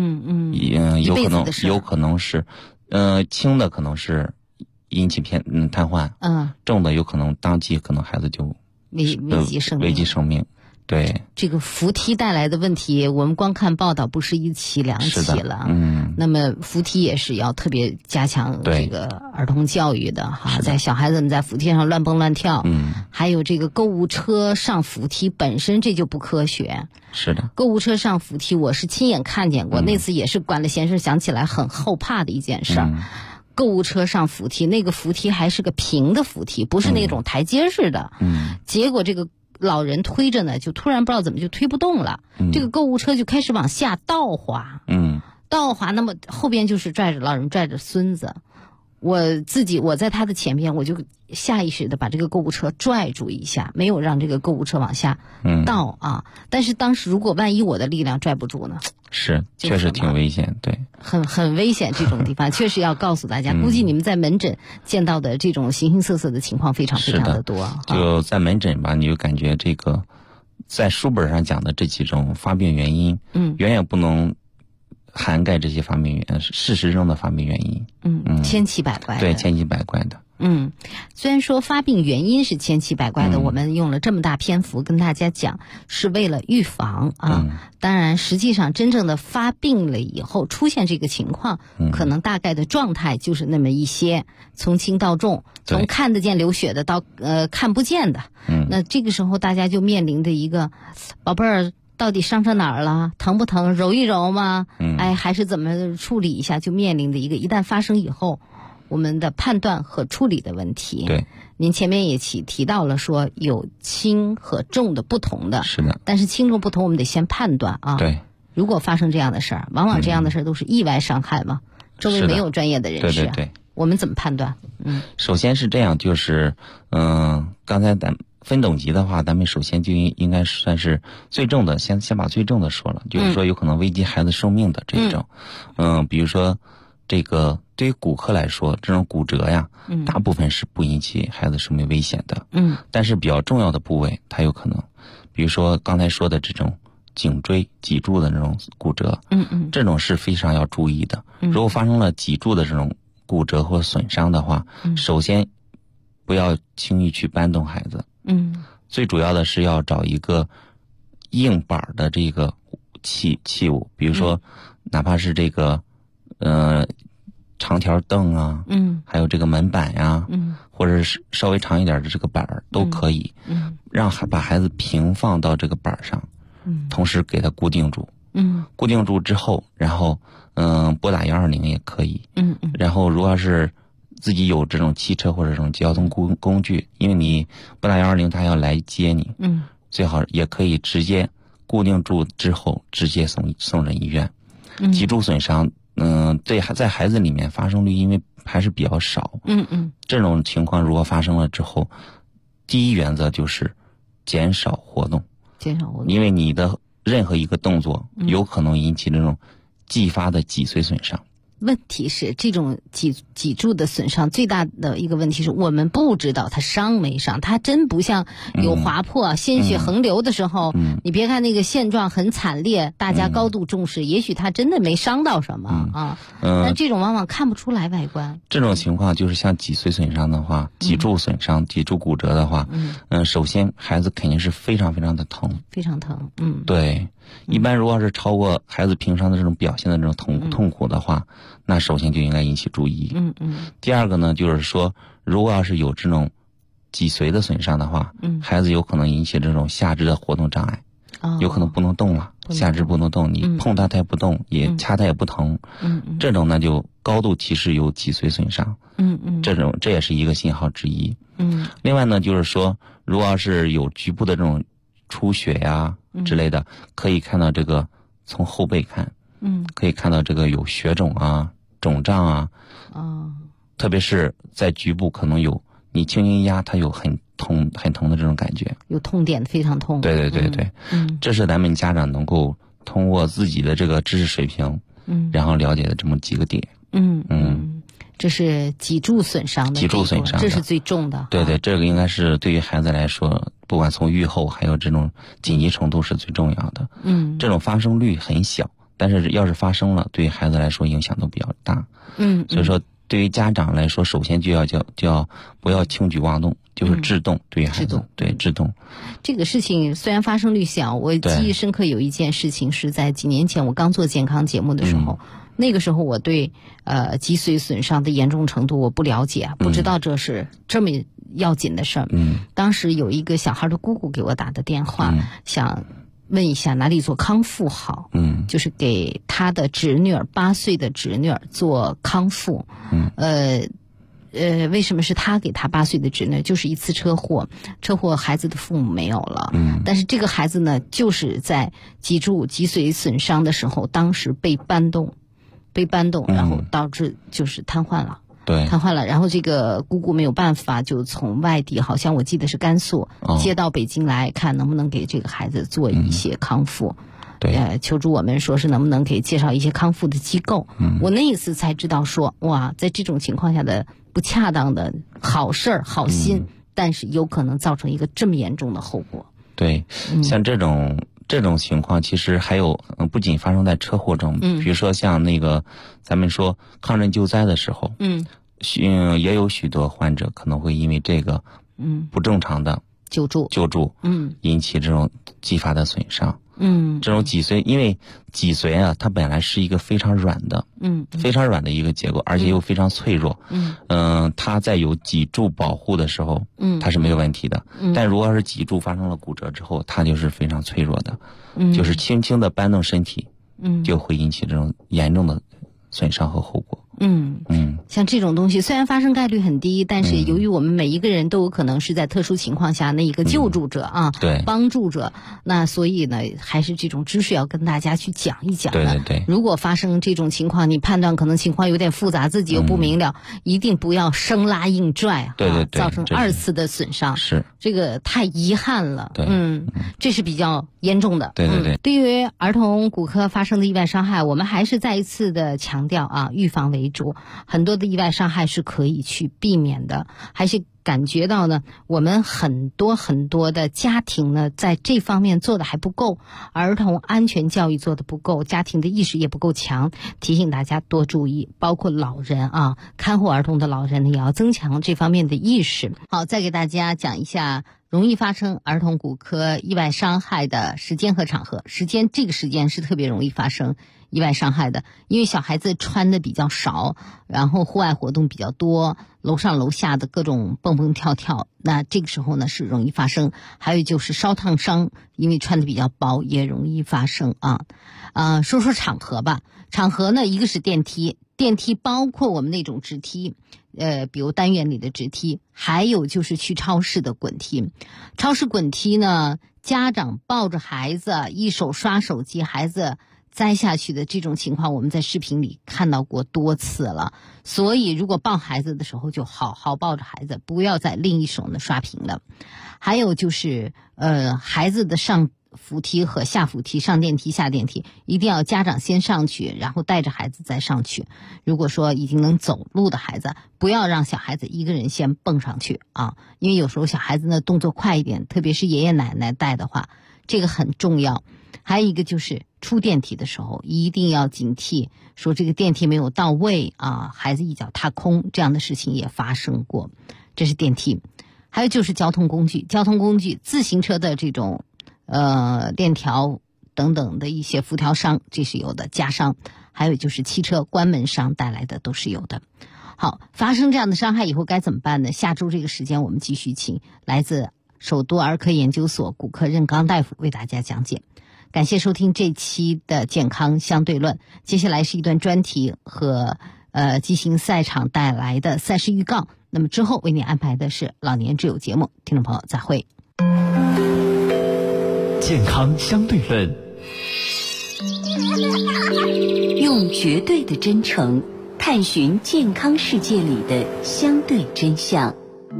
有可能是轻的可能是引起瘫痪，重的有可能当即可能孩子就危及生命。对， 这个扶梯带来的问题，我们光看报道不是一起两起了。那么扶梯也是要特别加强这个儿童教育的哈，在小孩子们在扶梯上乱蹦乱跳。还有这个购物车上扶梯本身这就不科学。 是的， 购物车上扶梯我是亲眼看见过，那次也是管了闲事，想起来很后怕的一件事儿。购物车上扶梯，那个扶梯还是个平的扶梯，不是那种台阶式的。结果这个老人推着呢，就突然不知道怎么就推不动了，这个购物车就开始往下倒滑。倒滑，那么后边就是老人拽着孙子， 我在他的前边，我就下意识的把这个购物车拽住一下，没有让这个购物车往下倒啊。但是当时如果万一我的力量拽不住呢？ 是，确实挺危险，对， 很危险。这种地方确实要告诉大家，估计你们在门诊见到的这种形形色色的情况非常非常的多。 就在门诊吧，你就感觉这个在书本上讲的这几种发病原因，远远不能涵盖这些发病事实中的发病原因， 千奇百怪的， 对，千奇百怪的。 虽然说发病原因是千奇百怪的，我们用了这么大篇幅跟大家讲，是为了预防啊。当然，实际上真正的发病了以后出现这个情况，可能大概的状态就是那么一些，从轻到重，从看得见流血的到看不见的。那这个时候大家就面临的一个，宝贝儿到底伤哪儿了？疼不疼？揉一揉吗？还是怎么处理一下？就面临的一个，一旦发生以后，我们的判断和处理的问题。 对， 您前面也提到了说有轻和重的不同的， 是的。 但是轻重不同，我们得先判断啊。 对， 如果发生这样的事儿，往往这样的事儿都是意外伤害嘛，周围没有专业的人士。 对， 我们怎么判断？ 首先是这样，就是刚才咱分等级的话，咱们首先就应该算是最重的，先把最重的说了，就是说有可能危及孩子生命的这种，比如说这个对于骨科来说，这种骨折呀，大部分是不引起孩子生命危险的，但是比较重要的部位，它有可能，比如说刚才说的这种颈椎、脊柱的这种骨折，这种是非常要注意的。如果发生了脊柱的这种骨折或损伤的话，首先不要轻易去搬动孩子。最主要的是要找一个硬板的这个器物，比如说哪怕是这个长条凳啊，还有这个门板呀，或者是稍微长一点的这个板儿都可以，把孩子平放到这个板上，同时给他固定住，固定住之后，然后拨打120也可以，然后如果是自己有这种汽车或者这种交通工具，因为你拨打120他要来接你，最好也可以直接固定住之后直接送人医院。脊柱损伤，在孩子里面发生率因为还是比较少，这种情况如果发生了之后，第一原则就是减少活动，因为你的任何一个动作有可能引起这种继发的脊髓损伤。 问题是这种脊柱的损伤最大的一个问题是我们不知道他伤没伤，他真不像有划破、鲜血横流的时候，你别看那个现状很惨烈，大家高度重视，也许他真的没伤到什么但这种往往看不出来外观。 这种情况就是像脊髓损伤的话，脊柱损伤、脊柱骨折的话，首先孩子肯定是非常非常的疼， 非常疼， 对。一般如果是超过孩子平常的这种表现的这种痛苦的话，那首先就应该引起注意。第二个呢，就是说，如果要是有这种脊髓的损伤的话，孩子有可能引起这种下肢的活动障碍，有可能不能动了，下肢不能动，你碰它它也不动，也掐它也不疼，这种呢就高度提示有脊髓损伤，这也是一个信号之一。另外呢，就是说，如果要是有局部的这种出血呀之类的，可以看到这个从后背看，可以看到这个有血肿啊、肿胀啊，特别是在局部可能有你轻轻一压，它有很痛的这种感觉， 有痛点，非常痛。 对，这是咱们家长能够通过自己的这个知识水平，然后了解的这么几个点。 这是脊柱损伤的，这是最重的。 对，这个应该是对于孩子来说，不管从预后还有这种紧急程度是最重要的。这种发生率很小，但是要是发生了，对于孩子来说影响都比较大。所以说对于家长来说，首先就要不要轻举妄动，就是制动，对于孩子，对，制动。 这个事情虽然发生率小，我记忆深刻有一件事情是在几年前我刚做健康节目的时候。那个时候我对脊髓损伤的严重程度我不了解，不知道这是这么要紧的事儿。当时有一个小孩的姑姑给我打的电话，想问一下哪里做康复好，就是给他的侄女8岁的侄女做康复。为什么是他给他8岁的侄女？就是一次车祸孩子的父母没有了，但是这个孩子呢，就是在脊髓损伤的时候，当时被搬动，然后导致就是瘫痪了。 对， 瘫痪了。然后这个姑姑没有办法，就从外地，好像我记得是甘肃，接到北京来看能不能给这个孩子做一些康复。 对， 求助我们说是能不能给介绍一些康复的机构。我那一次才知道说，哇，在这种情况下的不恰当的好事儿、好心，但是有可能造成一个这么严重的后果。 对，像这种情况，其实还有不仅发生在车祸中，比如说像那个咱们说抗震救灾的时候，也有许多患者可能会因为这个不正常的救助，引起这种继发的损伤。这种脊髓，因为脊髓啊，它本来是一个非常软的，非常软的一个结构，而且又非常脆弱。它在有脊柱保护的时候，它是没有问题的。但如果是脊柱发生了骨折之后，它就是非常脆弱的，就是轻轻的搬动身体，就会引起这种严重的损伤和后果。 像这种东西虽然发生概率很低，但是由于我们每一个人都有可能是在特殊情况下那一个救助者对， 帮助者，那所以呢，还是这种知识要跟大家去讲一讲的。 对。 如果发生这种情况，你判断可能情况有点复杂，自己又不明了，一定不要生拉硬拽， 对， 造成二次的损伤。 是这个太遗憾了。 对， 这是比较严重的。 对。 对于儿童骨科发生的意外伤害，我们还是再一次的强调预防为主。很多的意外伤害是可以去避免的，还是感觉到呢，我们很多的家庭呢，在这方面做的还不够，儿童安全教育做的不够，家庭的意识也不够强，提醒大家多注意，包括老人看护儿童的老人呢，也要增强这方面的意识。好，再给大家讲一下容易发生儿童骨科意外伤害的时间和场合。这个时间是特别容易发生意外伤害的，因为小孩子穿的比较少，然后户外活动比较多，楼上楼下的各种蹦蹦跳跳，那这个时候呢是容易发生。还有就是烧烫伤，因为穿的比较薄也容易发生说说场合吧。场合呢，一个是电梯包括我们那种直梯，比如单元里的直梯，还有就是去超市的滚梯。超市滚梯呢，家长抱着孩子一手刷手机，孩子栽下去的这种情况，我们在视频里看到过多次了。所以如果抱孩子的时候，就好好抱着孩子，不要再另一手呢刷屏了。还有就是孩子的上扶梯和下扶梯，上电梯下电梯，一定要家长先上去，然后带着孩子再上去。如果说已经能走路的孩子，不要让小孩子一个人先蹦上去因为有时候小孩子呢动作快一点，特别是爷爷奶奶带的话，这个很重要。还有一个就是出电梯的时候一定要警惕，说这个电梯没有到位孩子一脚踏空，这样的事情也发生过。这是电梯。还有就是交通工具，自行车的这种链条等等的一些辐条伤，这是有的，夹伤。还有就是汽车关门伤带来的都是有的。好，发生这样的伤害以后该怎么办呢？下周这个时间我们继续请来自首都儿科研究所骨科任刚大夫为大家讲解。感谢收听这期的健康相对论，接下来是一段专题和机行赛场带来的赛事预告。那么之后为您安排的是老年之友节目，听众朋友再会。 健康相对论， 用绝对的真诚探寻健康世界里的相对真相。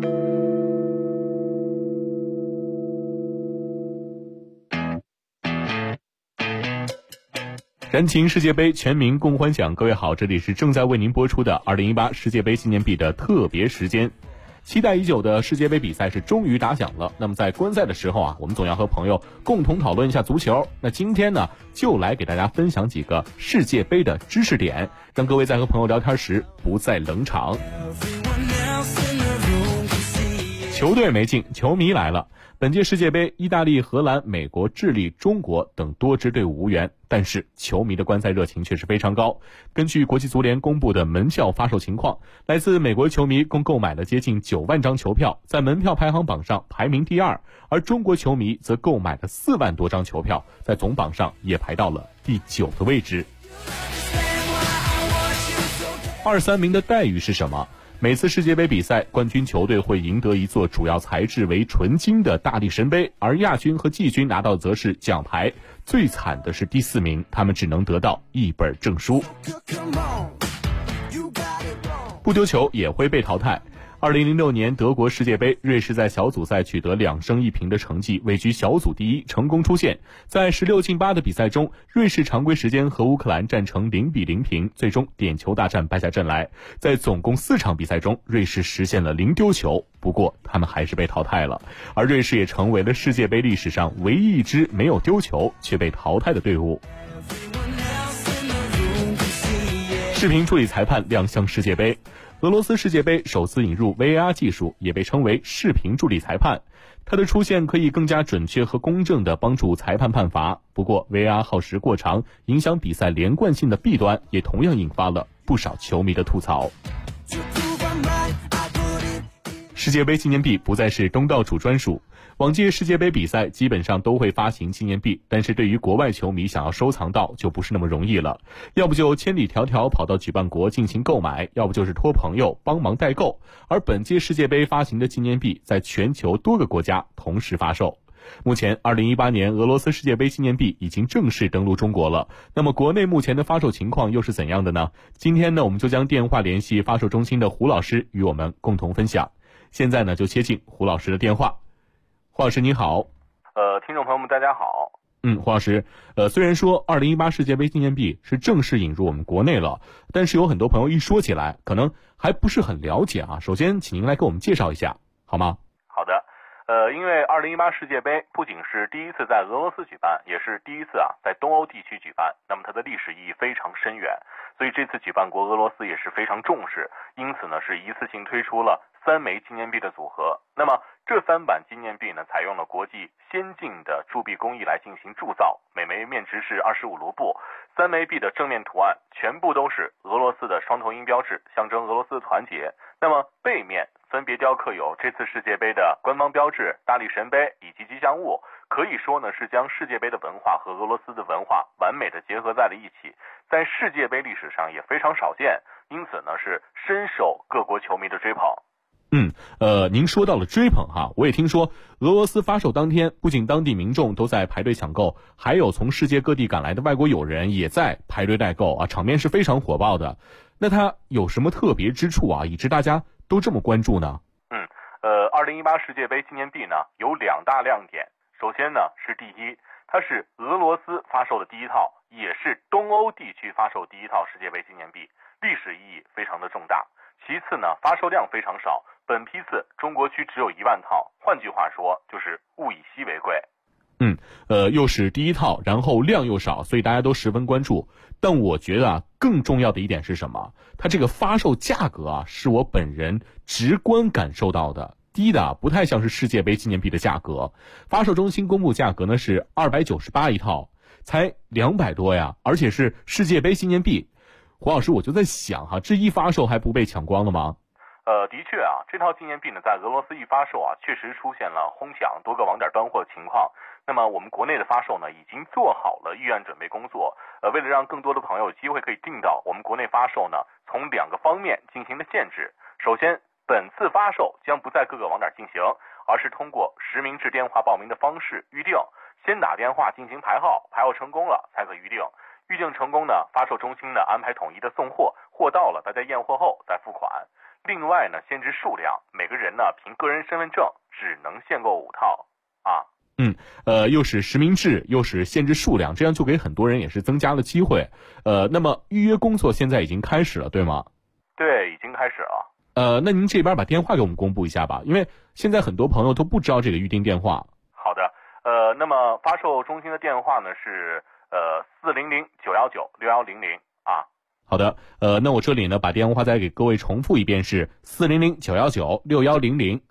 燃情世界杯，全民共欢享。各位好，这里是正在为您播出的2018世界杯纪念币的特别时间。期待已久的世界杯比赛是终于打响了。那么在观赛的时候我们总要和朋友共同讨论一下足球。那今天呢，就来给大家分享几个世界杯的知识点，让各位在和朋友聊天时不再冷场。球队没进，球迷来了。本届世界杯，意大利、荷兰、美国、智利、中国等多支队伍无缘，但是球迷的观赛热情却是非常高。根据国际足联公布的门票发售情况，来自美国球迷共购买了接近9万张球票，在门票排行榜上排名第2，而中国球迷则购买了4万多张球票，在总榜上也排到了第9的位置。2、3名的待遇是什么？每次世界杯比赛，冠军球队会赢得一座主要材质为纯金的大力神杯，而亚军和季军拿到则是奖牌。最惨的是第4名，他们只能得到一本证书。 不丢球也会被淘汰。2006年德国世界杯，瑞士在小组赛取得2胜1平的成绩，位居小组第一，成功出线。在16进8的比赛中，瑞士常规时间和乌克兰战成0比0平，最终点球大战败下阵来。在总共4场比赛中，瑞士实现了0丢球，不过他们还是被淘汰了。而瑞士也成为了世界杯历史上唯一一支没有丢球却被淘汰的队伍。视频助理裁判亮相世界杯。俄罗斯世界杯首次引入 VAR 技术，也被称为视频助理裁判。它的出现可以更加准确和公正地帮助裁判判罚。不过 VAR 耗时过长，影响比赛连贯性的弊端也同样引发了不少球迷的吐槽。世界杯纪念币不再是东道主专属。往届世界杯比赛基本上都会发行纪念币，但是对于国外球迷想要收藏到就不是那么容易了，要不就千里迢迢跑到举办国进行购买，要不就是托朋友帮忙代购。而本届世界杯发行的纪念币在全球多个国家同时发售。目前2018年俄罗斯世界杯纪念币已经正式登陆中国了，那么国内目前的发售情况又是怎样的呢？今天呢，我们就将电话联系发售中心的胡老师与我们共同分享。现在呢，就接进胡老师的电话。胡老师您好。 听众朋友们大家好。 胡老师，虽然说2018世界杯纪念币是正式引入我们国内了，但是有很多朋友一说起来可能还不是很了解啊。首先请您来给我们介绍一下好吗？ 好的。因为2018世界杯不仅是第一次在俄罗斯举办，也是第一次在东欧地区举办，那么它的历史意义非常深远，所以这次举办国俄罗斯也是非常重视，因此呢是一次性推出了3枚纪念币的组合。那么这3版纪念币呢，采用了国际先进的铸币工艺来进行铸造，每枚面值是25卢布。3枚币的正面图案全部都是俄罗斯的双头鹰标志，象征俄罗斯的团结。那么背面分别雕刻有这次世界杯的官方标志、大力神杯以及吉祥物，可以说呢是将世界杯的文化和俄罗斯的文化完美的结合在了一起，在世界杯历史上也非常少见，因此呢是深受各国球迷的追捧。 您说到了追捧哈，我也听说俄罗斯发售当天，不仅当地民众都在排队抢购，还有从世界各地赶来的外国友人也在排队代购啊，场面是非常火爆的。那它有什么特别之处啊，以致大家都这么关注呢 ？2018世界杯纪念币呢有2大亮点。首先呢是第一，它是俄罗斯发售的第一套，也是东欧地区发售第一套世界杯纪念币，历史意义非常的重大。其次呢，发售量非常少，本批次中国区只有1万套，换句话说就是物以稀为贵。 又是第一套，然后量又少，所以大家都十分关注。但我觉得更重要的一点是什么？它这个发售价格是我本人直观感受到的，低的不太像是世界杯纪念币的价格。发售中心公布价格呢是298一套，才200多呀，而且是世界杯纪念币。胡老师，我就在想这一发售还不被抢光了吗？ 的确这套纪念币呢，在俄罗斯一发售确实出现了哄抢、多个网点断货的情况。那么我们国内的发售呢，已经做好了预案准备工作。为了让更多的朋友有机会可以订到，我们国内发售呢，从2个方面进行了限制。首先，本次发售将不在各个网点进行，而是通过实名制电话报名的方式预定，先打电话进行排号，排号成功了才可预定。预定成功呢，发售中心呢安排统一的送货，货到了大家验货后再付款。另外呢，限制数量，每个人呢凭个人身份证只能限购5套又是实名制，又是限制数量，这样就给很多人也是增加了机会。那么预约工作现在已经开始了，对吗？ 对，已经开始了。 那您这边把电话给我们公布一下吧，因为现在很多朋友都不知道这个预订电话。 好的，那么发售中心的电话呢是400-919-6100 好的，那我这里呢把电话再给各位重复一遍，是400-919-6100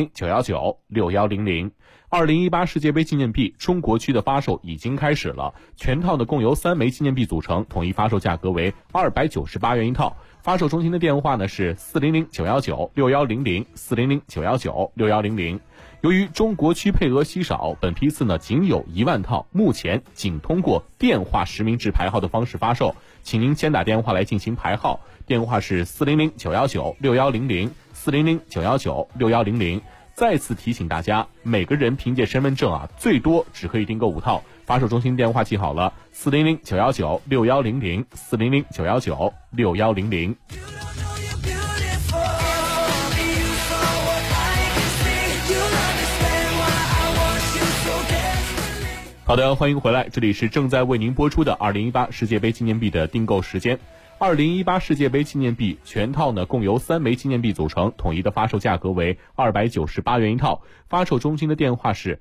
400-919-6100。2018世界杯纪念币中国区的发售已经开始了，全套的共由3枚纪念币组成，统一发售价格为298元一套。发售中心的电话呢是400-919-6100 400-919-6100。由于中国区配额稀少，本批次呢仅有1万套，目前仅通过电话实名制排号的方式发售，请您先打电话来进行排号，电话是400-919-6100 400-919-6100。再次提醒大家，每个人凭借身份证最多只可以订购5套。发售中心电话记好了，400-919-6100 400-919-6100。 好的，欢迎回来，这里是正在为您播出的2018世界杯纪念币的订购时间。2018世界杯纪念币全套呢共由3枚纪念币组成，统一的发售价格为298元一套，发售中心的电话是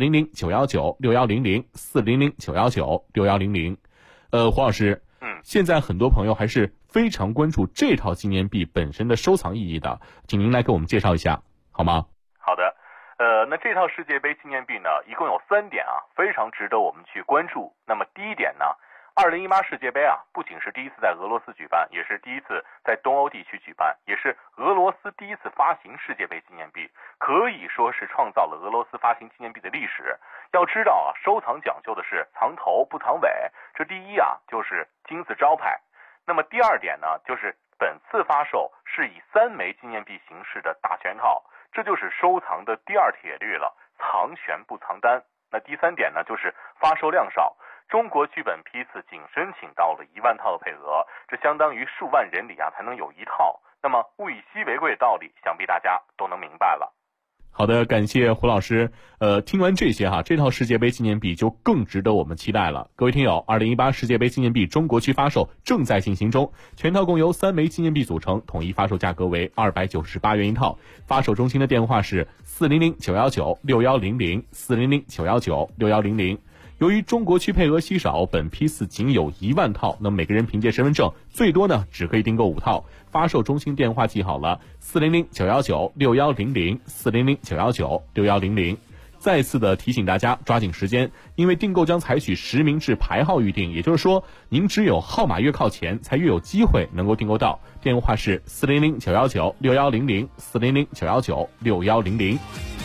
400-919-6100 400-919-6100。黄老师，现在很多朋友还是非常关注这套纪念币本身的收藏意义的，请您来给我们介绍一下好吗？ 好的，那这套世界杯纪念币呢，一共有3点啊，非常值得我们去关注。那么第一点呢，2018世界杯啊，不仅是第一次在俄罗斯举办，也是第一次在东欧地区举办，也是俄罗斯第一次发行世界杯纪念币，可以说是创造了俄罗斯发行纪念币的历史。要知道啊，收藏讲究的是藏头不藏尾，这第一啊就是金字招牌。那么第二点呢，就是本次发售是以3枚纪念币形式的大全套，这就是收藏的第二铁律了，藏全不藏单。那第3点呢，就是发售量少。中国剧本批次仅申请到了1万套的配额，这相当于数万人里啊才能有1套。那么物以稀为贵的道理，想必大家都能明白了。 好的，感谢胡老师。听完这些这套世界杯纪念币就更值得我们期待了。各位听友，2018世界杯纪念币中国区发售正在进行中，全套共由3枚纪念币组成，统一发售价格为298元一套。发售中心的电话是400-919-6100 400-919-6100。由于中国区配额稀少，本批次仅有1万套，那么每个人凭借身份证最多呢只可以订购5套。发售中心电话记好了，400-919-6100 400-919-6100。再次的提醒大家抓紧时间，因为订购将采取实名制排号预订，也就是说您只有号码越靠前才越有机会能够订购到。电话是400-919-6100 400-919-6100。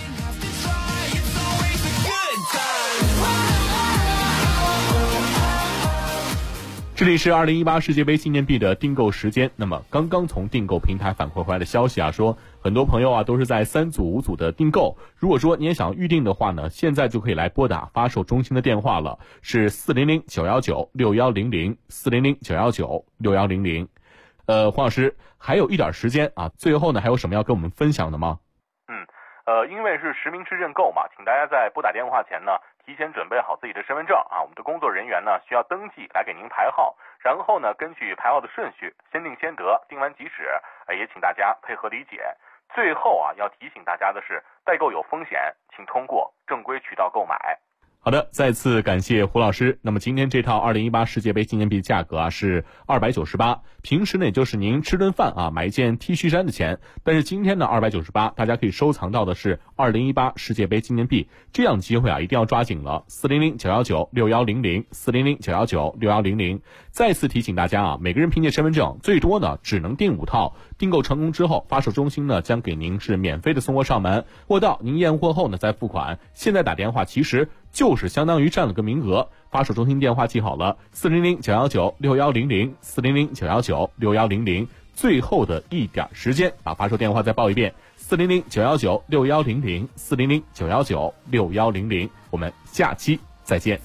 这里是2018世界杯纪念币的订购时间。那么刚刚从订购平台反馈回来的消息说很多朋友都是在3组5组的订购。如果说你也想预定的话呢，现在就可以来拨打发售中心的电话了，是400-919-6100 400-919-6100。黄老师，还有一点时间最后呢还有什么要跟我们分享的吗？ 因为是实名制认购嘛，请大家在拨打电话前呢提前准备好自己的身份证我们的工作人员呢需要登记来给您排号，然后呢根据排号的顺序先定先得，定完即止，也请大家配合理解。最后要提醒大家的是，代购有风险，请通过正规渠道购买。 好的，再次感谢胡老师。那么今天这套2018世界杯纪念币价格是298，平时呢也就是您吃顿饭买一件 T 恤衫的钱，但是今天呢298，大家可以收藏到的是2018世界杯纪念币，这样的机会一定要抓紧了。400-919-6100 400-919-6100。再次提醒大家每个人凭借身份证最多呢只能订5套，订购成功之后，发售中心呢将给您是免费的送货上门，货到您验货后呢再付款。现在打电话其实就是相当于占了个名额。发售中心电话记好了，400-919-6100 400-919-6100。最后的一点时间，把发售电话再报一遍，400-919-6100 400-919-6100。我们下期再见。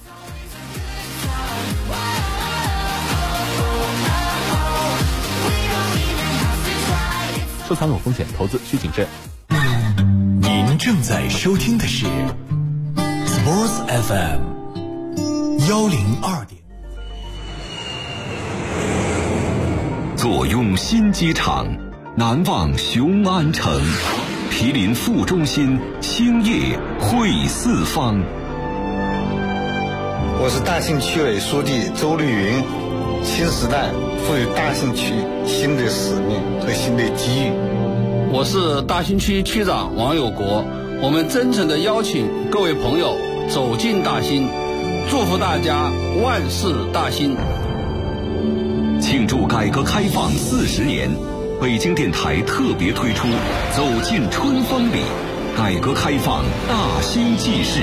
收藏有风险，投资需谨慎。 您正在收听的是 Sports FM 102.。 坐拥新机场，难忘雄安城，毗邻副中心，兴业汇四方。 我是大兴区委书记周绿云。新时代赋予大兴区新的使命和新的机遇。 我是大兴区区长王有国，我们真诚地邀请各位朋友走进大兴，祝福大家万事大兴。 庆祝改革开放40年，北京电台特别推出走进春风里，改革开放大兴纪事。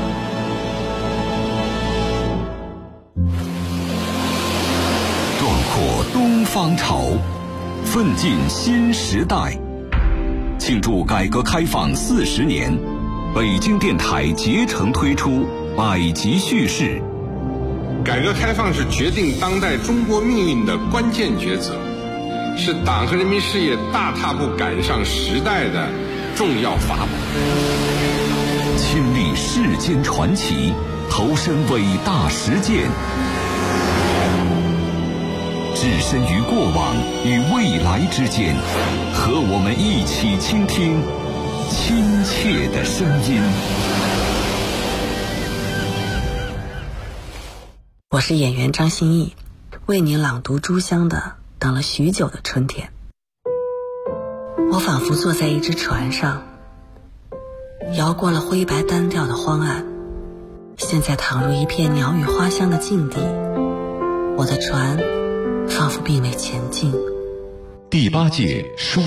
壮阔东方潮，奋进新时代。庆祝改革开放40年，北京电台竭诚推出百集叙事。 改革开放是决定当代中国命运的关键抉择，是党和人民事业大踏步赶上时代的重要法宝。 亲历世间传奇， 投身伟大实践，置身于过往与未来之间，和我们一起倾听亲切的声音。 我是演员张歆艺，为您朗读朱湘的《等了许久的春天》。我仿佛坐在一只船上，摇过了灰白单调的荒岸，现在躺入一片鸟语花香的境地，我的船仿佛并未前进。 第8届书